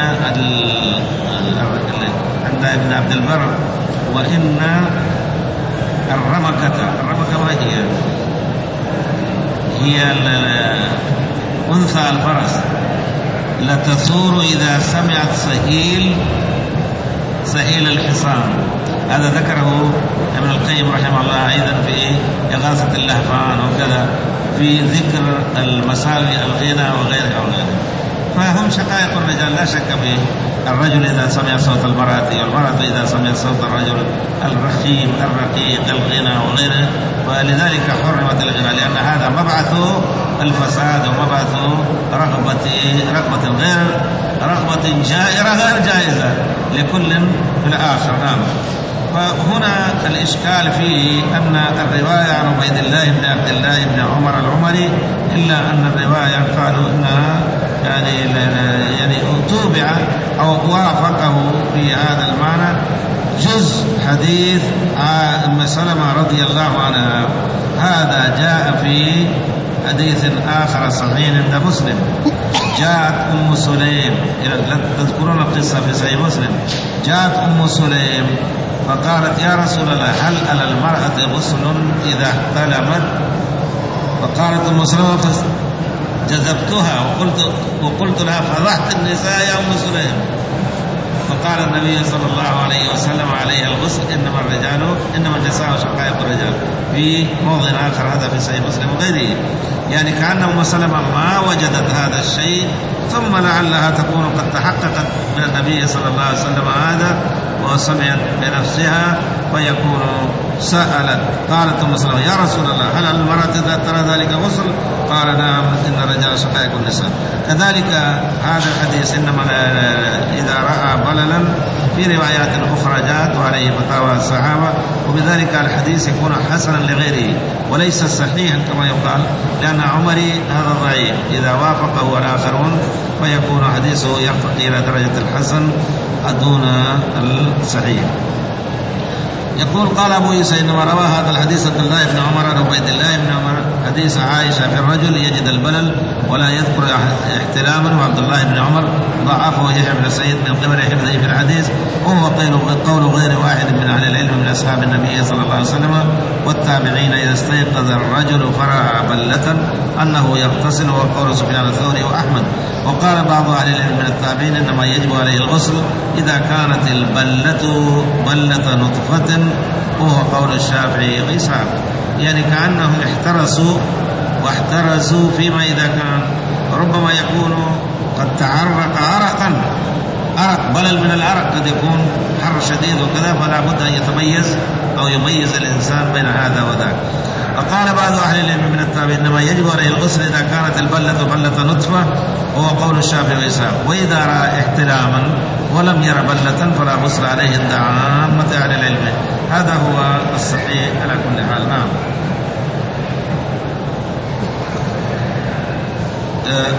عند ابن عبد البر وإن الرمكة، الرمكة ما هي؟ هي أنثى الفرس لتثور إذا سمعت سهيل سهيل الحصان. هذا ذكره ابن القيم رحمه الله أيضا في إغاثة اللهفان وكذا، في ذكر المساوي الغنى وغيرها وغيرها. فهم شقائق الرجال لا شك فيه. الرجل إذا سمع صوت المرأة والمرأة إذا سمع صوت الرجل، الرخيم الرقيق الغنى وغيره. ولذلك حرمت الغنى، لأن هذا مبعث الفساد ومبعث رغبة رغبة غير رغبة جائرة غير جائزة لكل في الآخر. نعم. فهنا الإشكال فيه أن الرواية عن عبيد الله بن عبد الله بن عمر العمري، إلا أن الرواية قالوا إنها يعني يعني توبع أو وافقه في هذا المعنى جزء حديث أم سلمة رضي الله عنها. هذا جاء في حديث آخر صحيح عند مسلم. جاءت أم سليم، تذكرون القصة في صحيح مسلم. جاءت أم سليم فقالت يا رسول الله هل على المرأة غسل إذا احتلمت؟ فقالت أم سلمة فجذبتها وقلت, وقلت لها فضحت النساء يا أم سليم. فقال النبي صلى الله عليه وسلم عليها الغسل، إنما الرجال إنما النساء شقائق الرجال، في موضع آخر هذا في صحيح مسلم وغيره. يعني كأن أم سلمة ما وجدت هذا الشيء، ثم لعلها تكون قد تحققت من النبي صلى الله عليه وسلم هذا وسمعت بنفسها فيكون سألت. قالت أم سلمة يا رسول الله هل على المرأة إذا ترى ذلك غسل؟ قال نعم إن الرجال شقائق النساء. كذلك هذا الحديث إنما إذا رأى بللا في روايات أخرى جاءت وعليه فتاوى الصحابة، وبذلك الحديث يكون حسنا لغيره وليس صحيحا كما يقال، لأن عمري هذا ضعيف، إذا وافقه الآخرون فيكون حديثه يرتقي إلى درجة الحسن دون الصحيح. يقول قال أبو عيسى إنما روى هذا الحديث عبد الله بن عمر عن عبيد الله بن عمر حديث عائشة في الرجل يجد البلل ولا يذكر احتلاما، وعبد الله بن عمر ضعفه يحيى بن سعيد من قبل حفظه في الحديث، وهو قول غير واحد من أهل العلم من أصحاب النبي صلى الله عليه وسلم والتابعين إذا استيقظ الرجل فرأى بلة أنه يغتسل، وهو قول سفيان الثوري وأحمد. وقال بعض أهل العلم من التابعين إنما يجب عليه الغسل إذا كانت البلة بلة نطفة، وهو قول الشافعي وإسحاق. يعني كأنهم احترسوا واحترسوا فيما إذا كان ربما يكون قد تعرق عرقا، عرق بلل من العرق قد يكون حر شديد وكذا، فلا بد أن يتميز أو يميز الإنسان بين هذا وذاك. وقال بعض أهل العلم من التابعين إنما يجب عليه الغسل إذا كانت البلة بلة نطفة، وهو قول الشافعي وإسحاق. وإذا رأى احتلاما ولم ير بلة فلا غسل عليه عند عامة أهل العلم. هذا هو الصحيح على كل حال. نعم. أه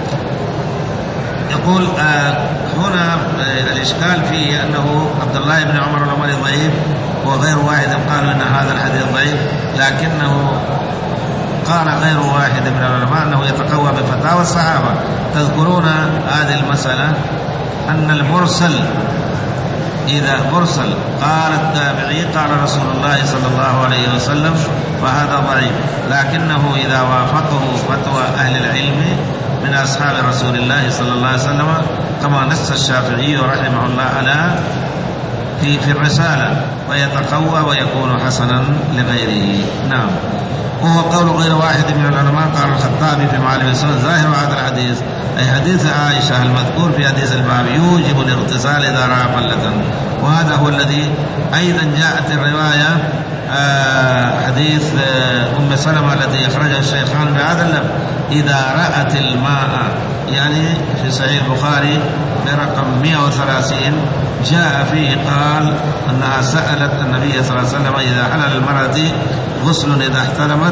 يقول أه هنا أه الإشكال فيه أنه عبد الله بن عمر العمري ضعيف، وغير واحد قالوا أن هذا الحديث ضعيف، لكنه قال غير واحد من العلماء أنه يتقوى بفتاوى الصحابة. تذكرون هذه المسألة أن المرسل إذا مرسل قال التابعي قال رسول الله صلى الله عليه وسلم فهذا ضعيف، لكنه إذا وافقه فتوى أهل العلم من أصحاب رسول الله صلى الله عليه وسلم كما نص الشافعي رحمه الله على في في الرسالة، ويتقوى ويكون حسنا لغيره. نعم. وهو قول غير واحد من العلماء. قال الخطابي في معالم السنن ظاهر هذا الحديث أي حديث عائشة المذكور في حديث الباب يوجب الاغتسال إذا رأى بلة، وهذا هو الذي أيضا جاءت الرواية آه حديث آه أم سلمة التي أخرجها الشيخان بهذا اللفظ إذا رأت الماء، يعني في صحيح البخاري برقم مئة وثلاثين جاء فيه قال أنها سألت النبي صلى الله عليه وسلم إذا حلل المرأة غسل إذا احتلمت،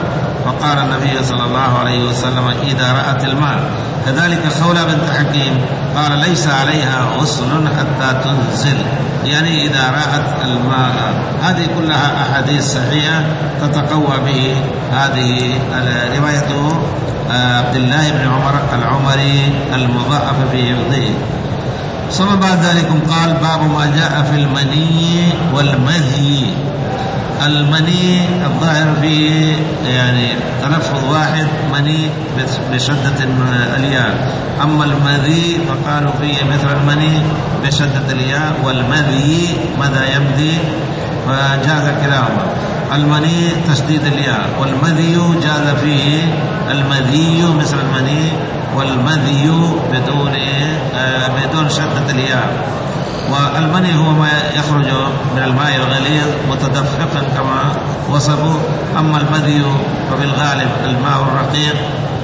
وقال النبي صلى الله عليه وسلم إذا رأت الماء. كذلك خولة بنت حكيم قال ليس عليها غسل حتى تنزل، يعني إذا رأت الماء. هذه كلها أحاديث صحيحة تتقوى به هذه رواية عبد الله بن عمر العمري المضاعف في حفظه. ثم بعد ذلك قال باب ما جاء في المني والمذي. المني الظاهر فيه يعني تلفظ واحد مني بشدة الياء، أما المذي فقالوا فيه مثل المني بشدة الياء، والمذي ماذا يمذي فجاز كلاهما. المني تشديد الياء، والمذي جاز فيه المذي مثل المني، والمذي بدون آه بدون شدة الياء. والمني هو ما يخرج من الماء الغليظ متدفقا كما وصفوا، أما المذي ففي الغالب الماء الرقيق،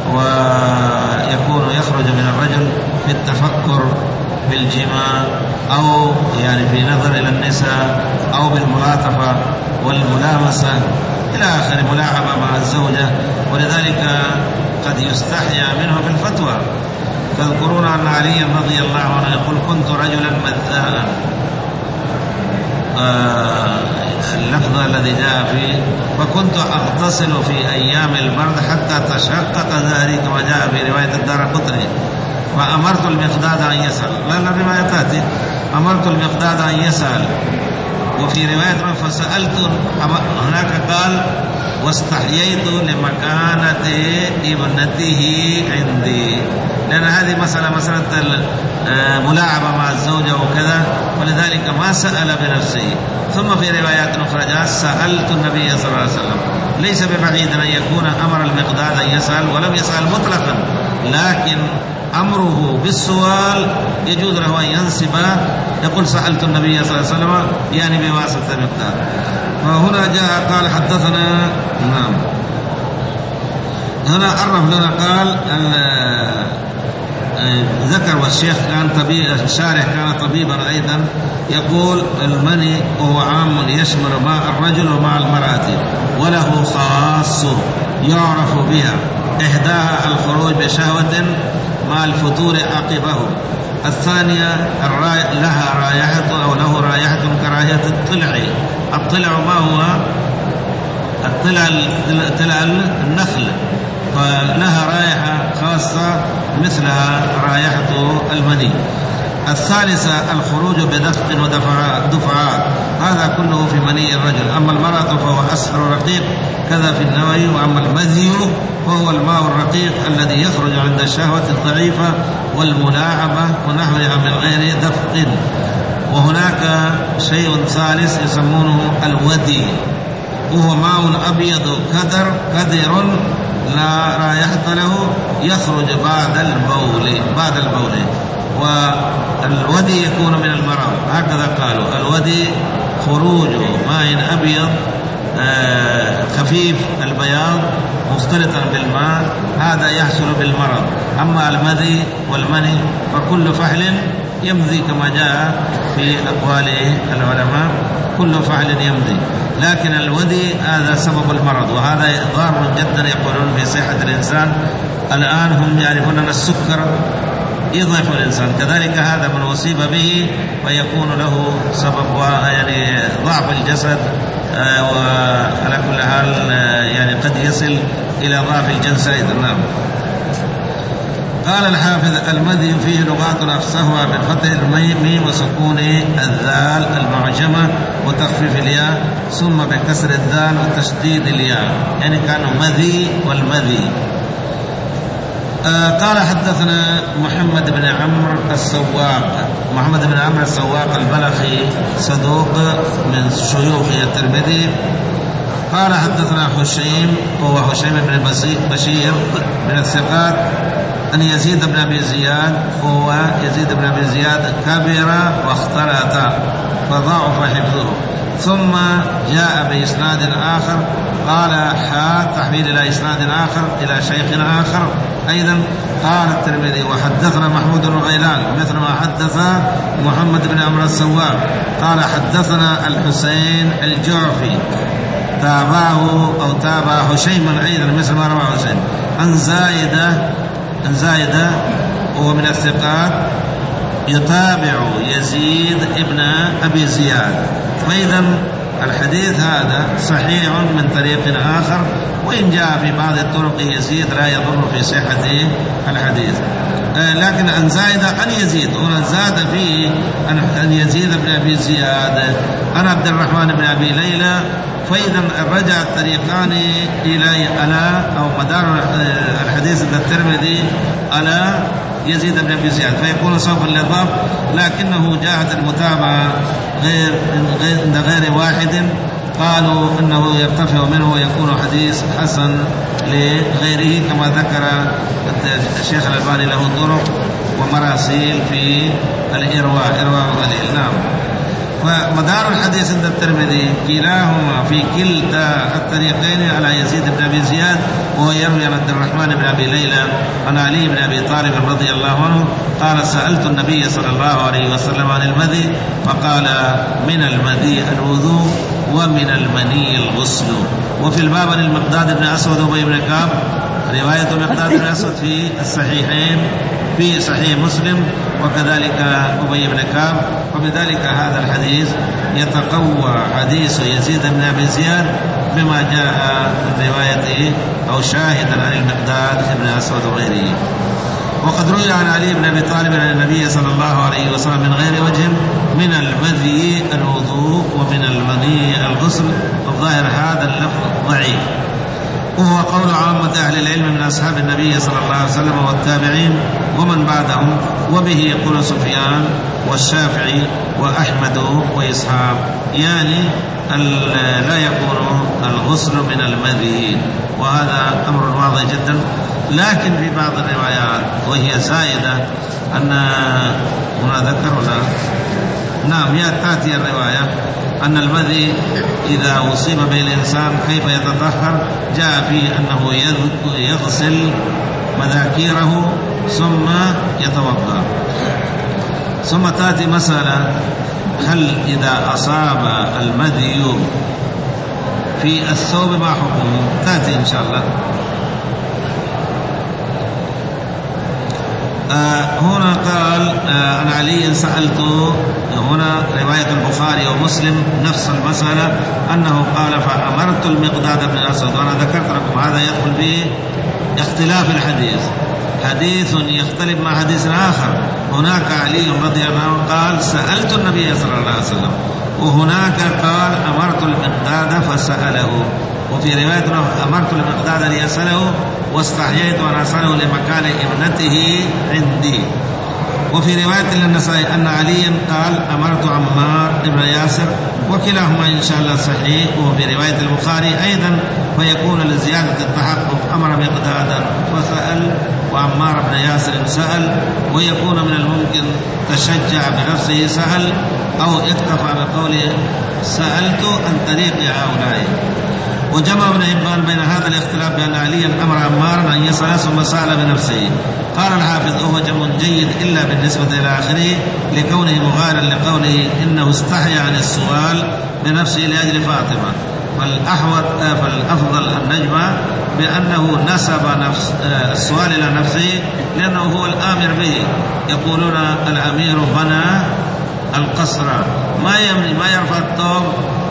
ويكون يخرج من الرجل في التفكر بالجماع أو يعني في نظر إلى النساء أو بالملاطفة والملامسة إلى آخر، ملاعبة مع الزوجة. ولذلك قد يستحيا منه في الفتوى. تذكرون أن علي رضي الله عنه يقول كنت رجلا مذاء، آه اللفظ الذي جاء فيه فكنت أغتسل في أيام البرد حتى تشقق ذلك، كما جاء في رواية الدارقطني. فأمرت المقداد أن يسأل، لأن الرواية تأتي أمرت المقداد أن يسأل، وفي رواية فسألت، هناك قال واستحييت لمكانة ابنته عندي، لأن هذه مسألة مسألة ملاعبة مع الزوجة وكذا، ولذلك ما سأل بنفسه. ثم في روايات أخرى سألت النبي صلى الله عليه وسلم. ليس ببعيد أن يكون أمر المقداد أن يسأل، ولم يسأل مطلقا، لكن أمره بالسؤال يجوز له أن ينسب، يقول سألت النبي صلى الله عليه وسلم يعني بواسطة المقداد. فهنا جاء قال حدثنا، نعم هنا عرف لنا قال ذكر، والشيخ كان طبيب، الشارح كان طبيبا أيضا، يقول المني وهو عام يشمل ماء الرجل وماء المرأة، وله خاص يعرف بها، إحداها الخروج بشهوة مع الفتور عقبه، الثانية لها رائحة أو له رائحة كراهية الطلع. الطلع ما هو؟ الطلع طلع النخل، فلها رائحة خاصة مثلها رائحة المني. الثالثة الخروج بدفق ودفعات، هذا كله في مني الرجل. أما المرأة فهو أسفل رقيق كذا في النووي. وأما المذي فهو الماء الرقيق الذي يخرج عند الشهوة الضعيفة والملاعبة ونحوها من غير دفق. وهناك شيء ثالث يسمونه الودي، وهو ماء أبيض كدر كدر لا رائحة له، يخرج بعد البول بعد البول والودي يكون من المرأة، هكذا قالوا. الودي خروج ماء أبيض خفيف البياض مختلطا بالماء، هذا يحصل بالمرض. أما المذي والمني فكل فحل يمضي كما جاء في أقوال العلماء، كل فحل يمضي، لكن الودي هذا سبب المرض، وهذا ضار جدا يقولون في صحة الإنسان. الآن هم يعرفون أن السكر يضعف الإنسان، كذلك هذا من أصيب به ويكون له سبب يعني ضعف الجسد، وعلى كل حال يعني قد يصل إلى ضعف الجنس أيضا. نعم. قال الحافظ المذي فيه لغات أفصحها بالفتح الميم وسكون الذال المعجمة وتخفيف الياء، ثم بكسر الذال وتشديد الياء، يعني كانوا مذي والمذي. آه قال حدثنا محمد بن عمرو السواق، محمد بن عمرو السواق البلخي صدوق من شيوخ الترمذي. قال حدثنا حشيم وهو حشيم بن بشير من الثقات أن يزيد بن أبي زياد وهو يزيد بن أبي زياد كبر واختلط فضعف حفظه. ثم جاء بإسناد آخر قال حا تحويل إلى إسناد آخر إلى شيخ آخر أيضا. قال الترمذي وحدثنا محمود بن غيلان مثل ما حدث محمد بن عمرو السواق. قال حدثنا الحسين الجعفي تابعه أو تابع هشيما أيضا مثل ما رواه هشيم عن زايدة عن زايدة وهو من الثقات يتابع يزيد ابن أبي زياد. فإذا الحديث هذا صحيح من طريق آخر، وإن جاء في بعض الطرق يزيد لا يضر في صحة الحديث. لكن عن زايدة عن يزيد هنا زاد فيه عن يزيد بن أبي زياد عن عبد الرحمن بن أبي ليلى. فإذا رجع الطريقان إلى على أو مدار الحديث عند الترمذي على يزيد بن أبي زياد، فيكون صوفا للضبط، لكنه جاءت المتابعة غير عند غير واحد قالوا إنه يرتفع منه ويكون حديث حسن لغيره، كما ذكر الشيخ الألباني له طرق ومراسيل في الإرواء إرواء الغليل. نعم. فمدار الحديث عند الترمذي كلاهما في كلتا الطريقين على يزيد بن أبي زياد، وهو يروي عن عبد الرحمن بن أبي ليلى عن علي بن أبي طالب رضي الله عنه قال سألت النبي صلى الله عليه وسلم عن المذي فقال من المذي الوضوء ومن المني الغسل. وفي الباب عن المقداد بن أسود وأبي بن كعب رواية المقداد بن أسود في الصحيحين في صحيح مسلم وكذلك أبي بن كعب، وبذلك هذا الحديث يتقوى حديث يزيد بن أبي زياد بما جاء من روايته أو شاهدا عن المقداد بن أسود وغيره. وقد روي عن علي بن أبي طالب عن النبي صلى الله عليه وسلم من غير وجه من المذي الوضوء ومن المني الغسل. الظاهر هذا اللفظ ضعيف، وهو قول عامة أهل العلم من أصحاب النبي صلى الله عليه وسلم والتابعين ومن بعدهم، وبه يقول سفيان والشافعي وأحمد وإسحاق، يعني لا يكون الغسل من المذي، وهذا أمر واضح جدا. لكن في بعض الروايات وهي زائدة أن هنا ذكر ولا نعم تأتي الرواية أن المذي إذا أصيب به الإنسان كيف يتطهر، جاء فيه أنه يغسل مذاكيره ثم يتوضأ. ثم تأتي مسألة هل إذا أصاب المذي في الثوب ما حكمه، تأتي إن شاء الله. آه هنا قال آه عن علي سألته، هنا رواية البخاري ومسلم نفس المسألة أنه قال فأمرت المقداد بن أسود، وأنا ذكرت لكم هذا يدخل به اختلاف الحديث، حديث يختلف مع حديث آخر. هناك علي رضي الله عنه قال سألت النبي صلى الله عليه وسلم، وهناك قال أمرت المقداد فسأله، وفي رواية أمرت المقداد ليسأله واستحييت أن أسأله لمكان ابنته عندي. وفي رواية للنسائي أن عليا قال أمرت عمار بن ياسر، وكلاهما إن شاء الله صحيح. وفي رواية البخاري أيضا فيكون لزيادة التحقق أمر مقدادا فسأل وعمار بن ياسر سأل، ويكون من الممكن تشجع بنفسه سأل أو اكتفى بقوله سألت عن طريق هؤلاء. وجمع ابن حبان بين هذا الاختلاف بأن عليا أمر عمارا أن يسأل ثم سأل بنفسه. قال الحافظ هو جمع جيد إلا بالنسبة إلى آخره لكونه مغايرا لقوله إنه استحيا عن السؤال بنفسه لأجل فاطمة، فالأحوط فالأفضل أن نجمع بأنه نسب نفس السؤال إلى نفسه لأنه هو الآمر به. يقولون الأمير بنى القصر، ما يمني ما يرفع الطوب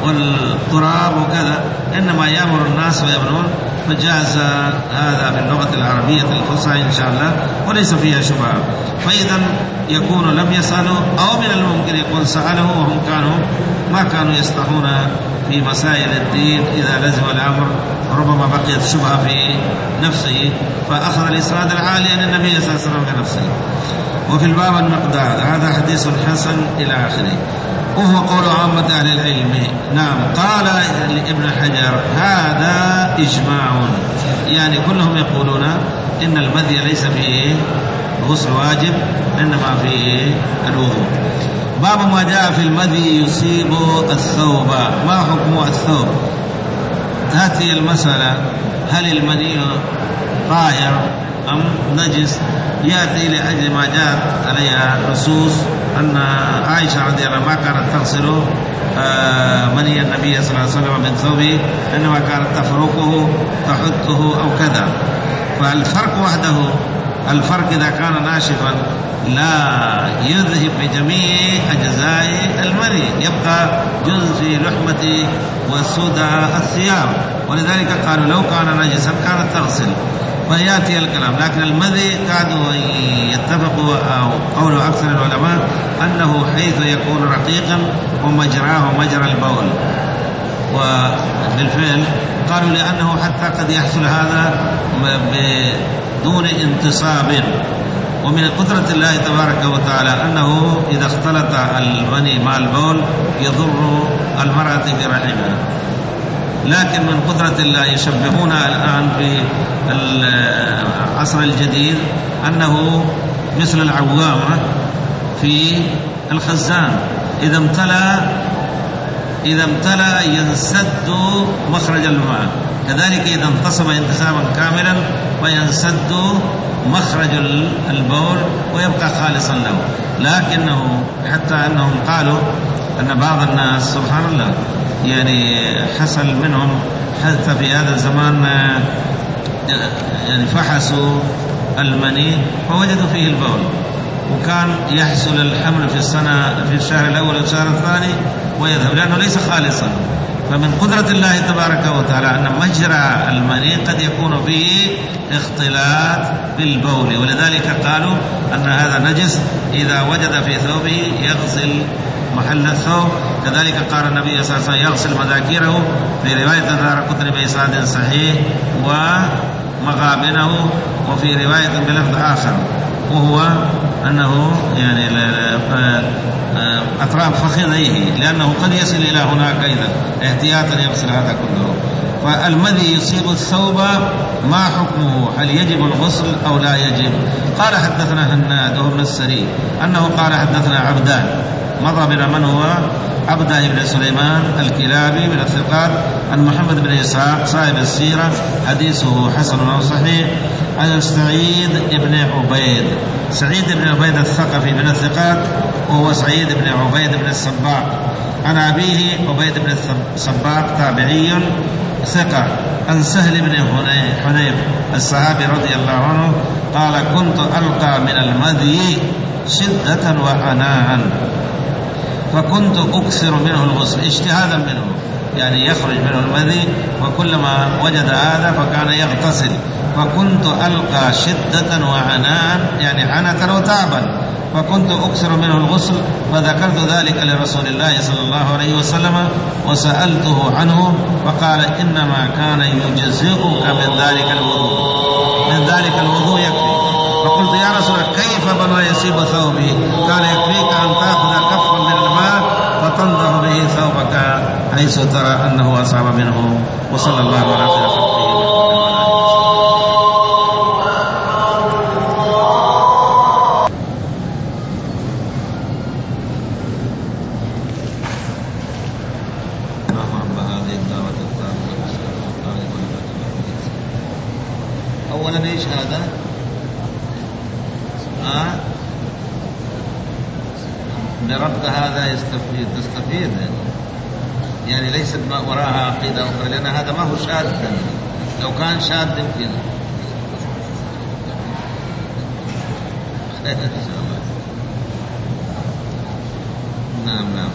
والتراب وكذا، إنما يأمر الناس ويبنون، فجاز هذا باللغة العربية الفصحى إن شاء الله وليس فيها شبهة. فإذا يكون لم يسألوا أو من الممكن يكون سأله وهم كانوا ما كانوا يستحون في مسائل الدين إذا لزم الأمر، ربما بقيت شبهة في نفسه فأخذ الإسناد العالي عن النبي صلى الله عليه وسلم كنفسه. وفي الباب المقداد هذا حديث حسن إلى آخره، وهو قول عامة أهل العلم. نعم. قال لابن حجر هذا إجماع، يعني كلهم يقولون إن المذي ليس فيه غسل واجب إنما فيه الوضوء. باب ما جاء في المذي يصيب الثوب، ما حكم الثوب؟ تأتي المسألة هل المني طاهر أم نجس؟ يأتي لأجل ما جاءت عليها نصوص أن عائشة رضي الله عنها ما كانت تغسل مني النبي صلى الله عليه وسلم من ثوبه، إنما كانت تفركه تحته أو كذا. فالفرق وحده، الفرق إذا كان ناشفا لا يذهب بجميع أجزاء المني، يبقى جزء في لحمة وسودة الثياب، ولذلك قالوا لو كان نجسا كانت تغسل فيأتي الكلام. لكن المذي كادوا يتفقوا أو قول أكثر العلماء أنه حيث يكون رقيقا ومجراه مجرى البول، وبالفعل قالوا لأنه حتى قد يحصل هذا بدون انتصاب. ومن قدرة الله تبارك وتعالى أنه إذا اختلط المني مع البول يضر المرأة برحمها، لكن من قدرة الله يشبهونها الآن في العصر الجديد أنه مثل العوامة في الخزان، إذا امتلأ إذا امتلأ ينسد مخرج الماء، كذلك إذا انتصب انتصابا كاملا وينسد مخرج البول ويبقى خالصا له. لكنه حتى أنهم قالوا أن بعض الناس سبحان الله يعني حصل منهم حتى في هذا الزمان يعني فحصوا المني فوجدوا فيه البول، وكان يحصل الحمل في السنة في الشهر الأول والشهر الثاني ويذهب لأنه ليس خالصا. فمن قدرة الله تبارك وتعالى أن مجرى المني قد يكون فيه اختلاط بالبول، ولذلك قالوا أن هذا نجس، إذا وجد في ثوبه يغسل محل الثوب. كذلك قال النبي صلى الله عليه وسلم يغسل مذاكيره في رواية دارقطني بإسناد صحيح ومغابنه، وفي رواية بلفظ آخر وهو أنه يعني أطراف فخذيه، لأنه قد يصل إلى هناك أيضا احتياطا يغسل هذا كله. فالمذي يصيب الثوب ما حكمه؟ هل يجب الغسل أو لا يجب؟ قال حدثنا هناد وهو ابن السري أنه قال حدثنا عبدان، مضى بنا من هو عبدان بن سليمان الكلابي من الثقات، عن محمد بن إسحاق صاحب السيرة حديثه حسن أو صحيح، عن سعيد بن عبيد سعيد بن عبيد الثقفي من الثقات، وهو سعيد بن عبيد بن السباق، عن أبيه عبيد بن السباق تابعي ثقة، عن سهل بن حنيف الصحابي رضي الله عنه قال كنت ألقى من المذي شدة وعناء فكنت أكثر منه الغسل اجتهادا منه، يعني يخرج منه المذي وكلما وجد هذا فكان يغتسل، فكنت ألقى شدة وعناء يعني عنة وتعبا فكنت أكثر منه الغسل، فذكرت ذلك لرسول الله صلى الله عليه وسلم وسألته عنه فقال إنما كان يجزئك من ذلك الوضوء من ذلك الوضوء يكفي. فقلت يا رسول الله كيف بما يصيب ثوبي؟ قال يكفيك أن تأخذ كفا من الماء فتنضح به ثوبك حيث ترى أنه أصاب منه. وصلى الله على خير خلقه. أولا إيش هذا؟ آه؟ بربط هذا يستفيد تستفيد يعني ليس وراها عقيدة أخرى، لأن هذا ما هو شاذ، لو كان شاذ يمكن إن شاء الله. نعم نعم.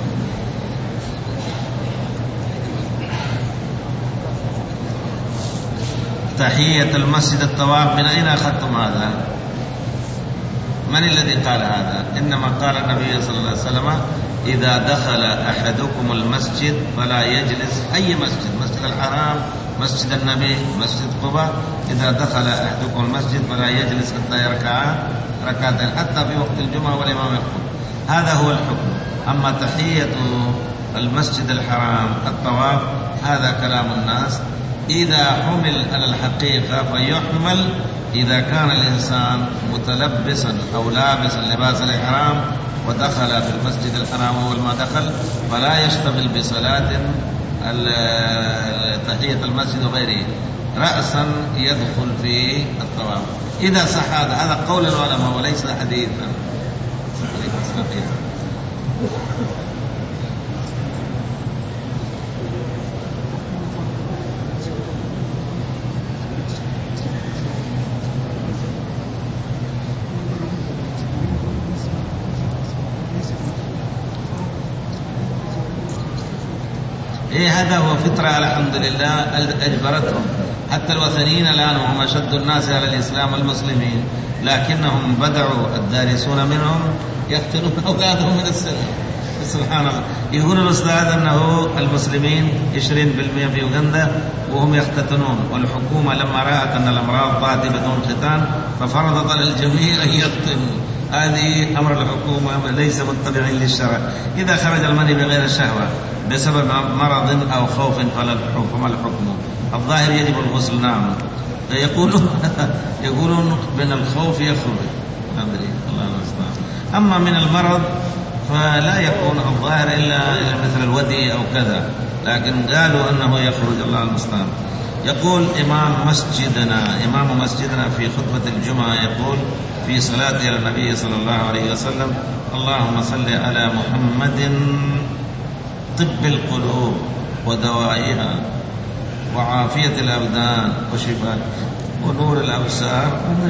تحية المسجد الطواف، من أين أخذتم هذا؟ من الذي قال هذا؟ إنما قال النبي صلى الله عليه وسلم إذا دخل أحدكم المسجد فلا يجلس، أي مسجد، مسجد الحرام، مسجد النبي، مسجد قباء، إذا دخل أحدكم المسجد فلا يجلس حتى يركع ركعتين حتى في وقت الجمعة والإمام يخطب. هذا هو الحكم. أما تحية المسجد الحرام الطواف هذا كلام الناس، إذا حمل على الحقيقة فيحمل إذا كان الإنسان متلبسا أو لابسا لباس الإحرام ودخل في المسجد الحرام أول ما دخل فلا يشتغل بصلاة تحية المسجد وغيره، رأسا يدخل في الطواف. إذا صح هذا هذا قول العلماء وليس حديثا. إيه هذا هو فطرة الحمد لله أجبرتهم. حتى الوثنيين الآن هم أشد الناس على الإسلام والمسلمين، لكنهم بدعوا الدارسون منهم يقتلون أولادهم من السنة. سبحان الله. يقول الأستاذ أنه المسلمين عشرين بالمئة في أوغندا وهم يختتنون، والحكومة لما رأت أن الأمراض تأتي بدون ختان ففرضت على الجميع أن يختنوا. هذه أمر الحكومة ليس متبعين للشرع. إذا خرج المني بغير الشهوة بسبب مرض أو خوف فما الحكم؟ الظاهر يجب الغسل. نعم. يقولون يقولون من الخوف يخرج، أدري الله المستعان. أما من المرض فلا يكون الظاهر إلا مثل الودي أو كذا، لكن قالوا أنه يخرج الله المستعان. يقول إمام مسجدنا إمام مسجدنا في خطبة الجمعة يقول في صلاته على النبي صلى الله عليه وسلم: اللهم صل على محمد طب القلوب ودوائها وعافية الأبدان وشفاء ونور الأبصار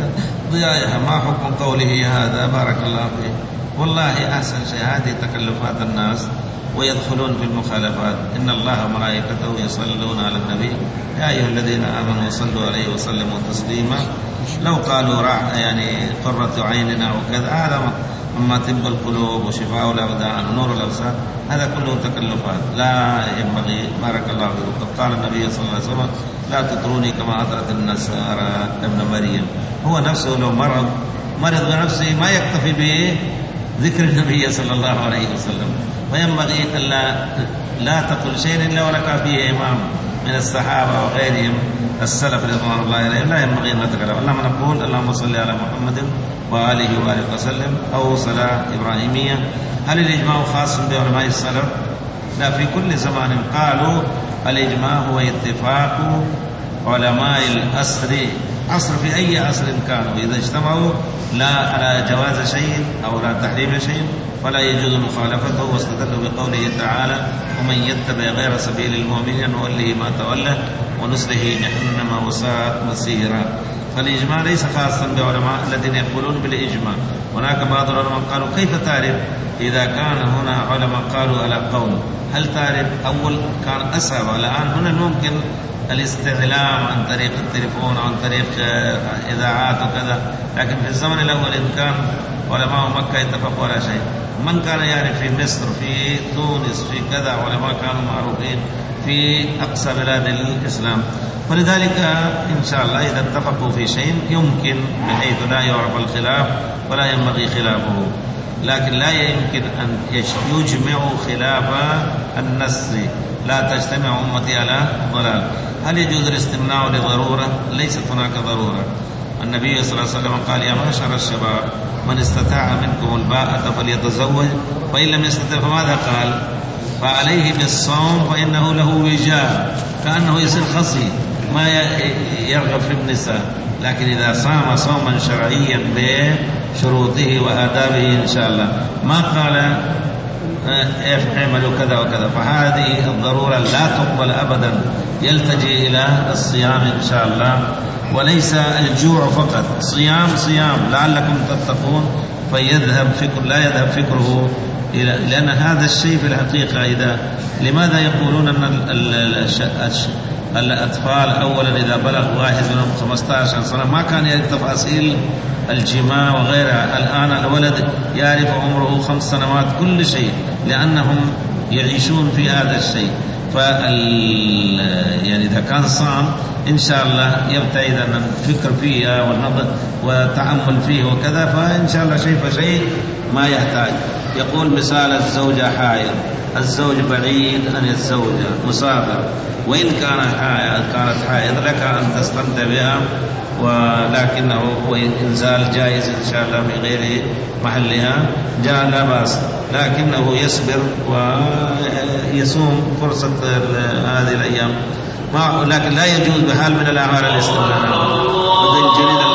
ضيائها. ما حكم قوله هذا؟ بارك الله فيه. والله أحسن شيء هذه تكلفات الناس ويدخلون في المخالفات. إن الله وملائكته يصلون على النبي يا أيها الذين آمنوا صلوا عليه وسلموا تسليما. لو قالوا راح يعني قرة عيننا وكذا، هذا أما طب القلوب وشفاء الأبدان ونور الأبصار هذا كله تكلفات لا ينبغي. بارك الله فيكم. قال النبي صلى الله عليه وسلم: لا تطروني كما أطرت النصارى ابن مريم. هو نفسه لو مرض مرض بنفسه ما يكتفي به ذكر النبي صلى الله عليه وسلم، وينبغي ألا لا تقل شيء إلا ولك فيه إمام من الصحابة وغيرهم السلف رضوان الله عليهم، لا ينبغي أن نتكلم. اللهم نقول اللهم صل على محمد وآله وآله وسلم، أو صلاة إبراهيمية. هل الإجماع خاص بعلماء السلف؟ لا، في كل زمان قالوا الإجماع هو اتفاق علماء العصر عصر في أي عصر كانوا، إذا اجتمعوا لا على جواز شيء أو لا تحريم شيء فلا يجوز مخالفته. واستدلوا بقوله تعالى: ومن يتبع غير سبيل المؤمنين نوله ما تولى ونصله جهنم وساءت مصيرا. فالإجماع ليس خاصا بعلماء الذين يقولون بالإجماع. هناك بعض العلماء قالوا: كيف تعرف إذا كان هنا علماء قالوا على قول؟ هل تعرف؟ أول كان أصعب، الآن هنا ممكن الاستعلام عن طريق التليفون أو عن طريق إذاعات وكذا، لكن في الزمن الأول إن كان علماء مكة يتفقوا على شيء. من كان يعرف في مصر في تونس في كذا علماء كانوا معروفين في أقصى بلاد الإسلام. فلذلك إن شاء الله إذا اتفقوا في شيء يمكن بحيث لا يعرف الخلاف ولا ينبغي خلافه، لكن لا يمكن أن يجمعوا خلاف النص. لا تجتمع أمتي على ضلال. هل يجوز الاستمناء لضرورة؟ ليست هناك ضرورة. النبي صلى الله عليه وسلم قال: يا معشر الشباب من استطاع منكم الباءة فليتزوج، فإن لم يستطع فماذا قال؟ فعليه بالصوم فإنه له وجاء، كأنه يصير خصي ما يرغب في النساء. لكن إذا صام صوما شرعيا بشروطه وآدابه إن شاء الله، ما قال اعملوا كذا وكذا، فهذه الضرورة لا تقبل أبدا. يلتجي إلى الصيام إن شاء الله، وليس الجوع فقط. صيام صيام لعلكم تتقون، فيذهب فكر لا يذهب فكره إلى، لأن هذا الشيء في الحقيقة إذا لماذا يقولون أن الأطفال أولا إذا بلغ واحد منهم خمسة عشر سنة ما كان يعرف تفاصيل الجماع وغيرها، الآن الولد يعرف عمره خمس سنوات كل شيء، لأنهم يعيشون في هذا الشيء. فال يعني إذا كان صام إن شاء الله يبتعد عن الفكر فيها والنظر والتأمل فيه وكذا، فإن شاء الله شيء فشيء ما يحتاج. يقول: مثال الزوجة حائض، الزوج بعيد عن الزوجة مسافر، وإن كان حائض كانت حائض لك أن تستمتع بها، ولكنه إنزال جائز إن شاء الله في غير محلها جاء لا بأس، لكنه يصبر ويصوم فرصة هذه الأيام، لكن لا يجوز بحال من الأعمال الاستمرار.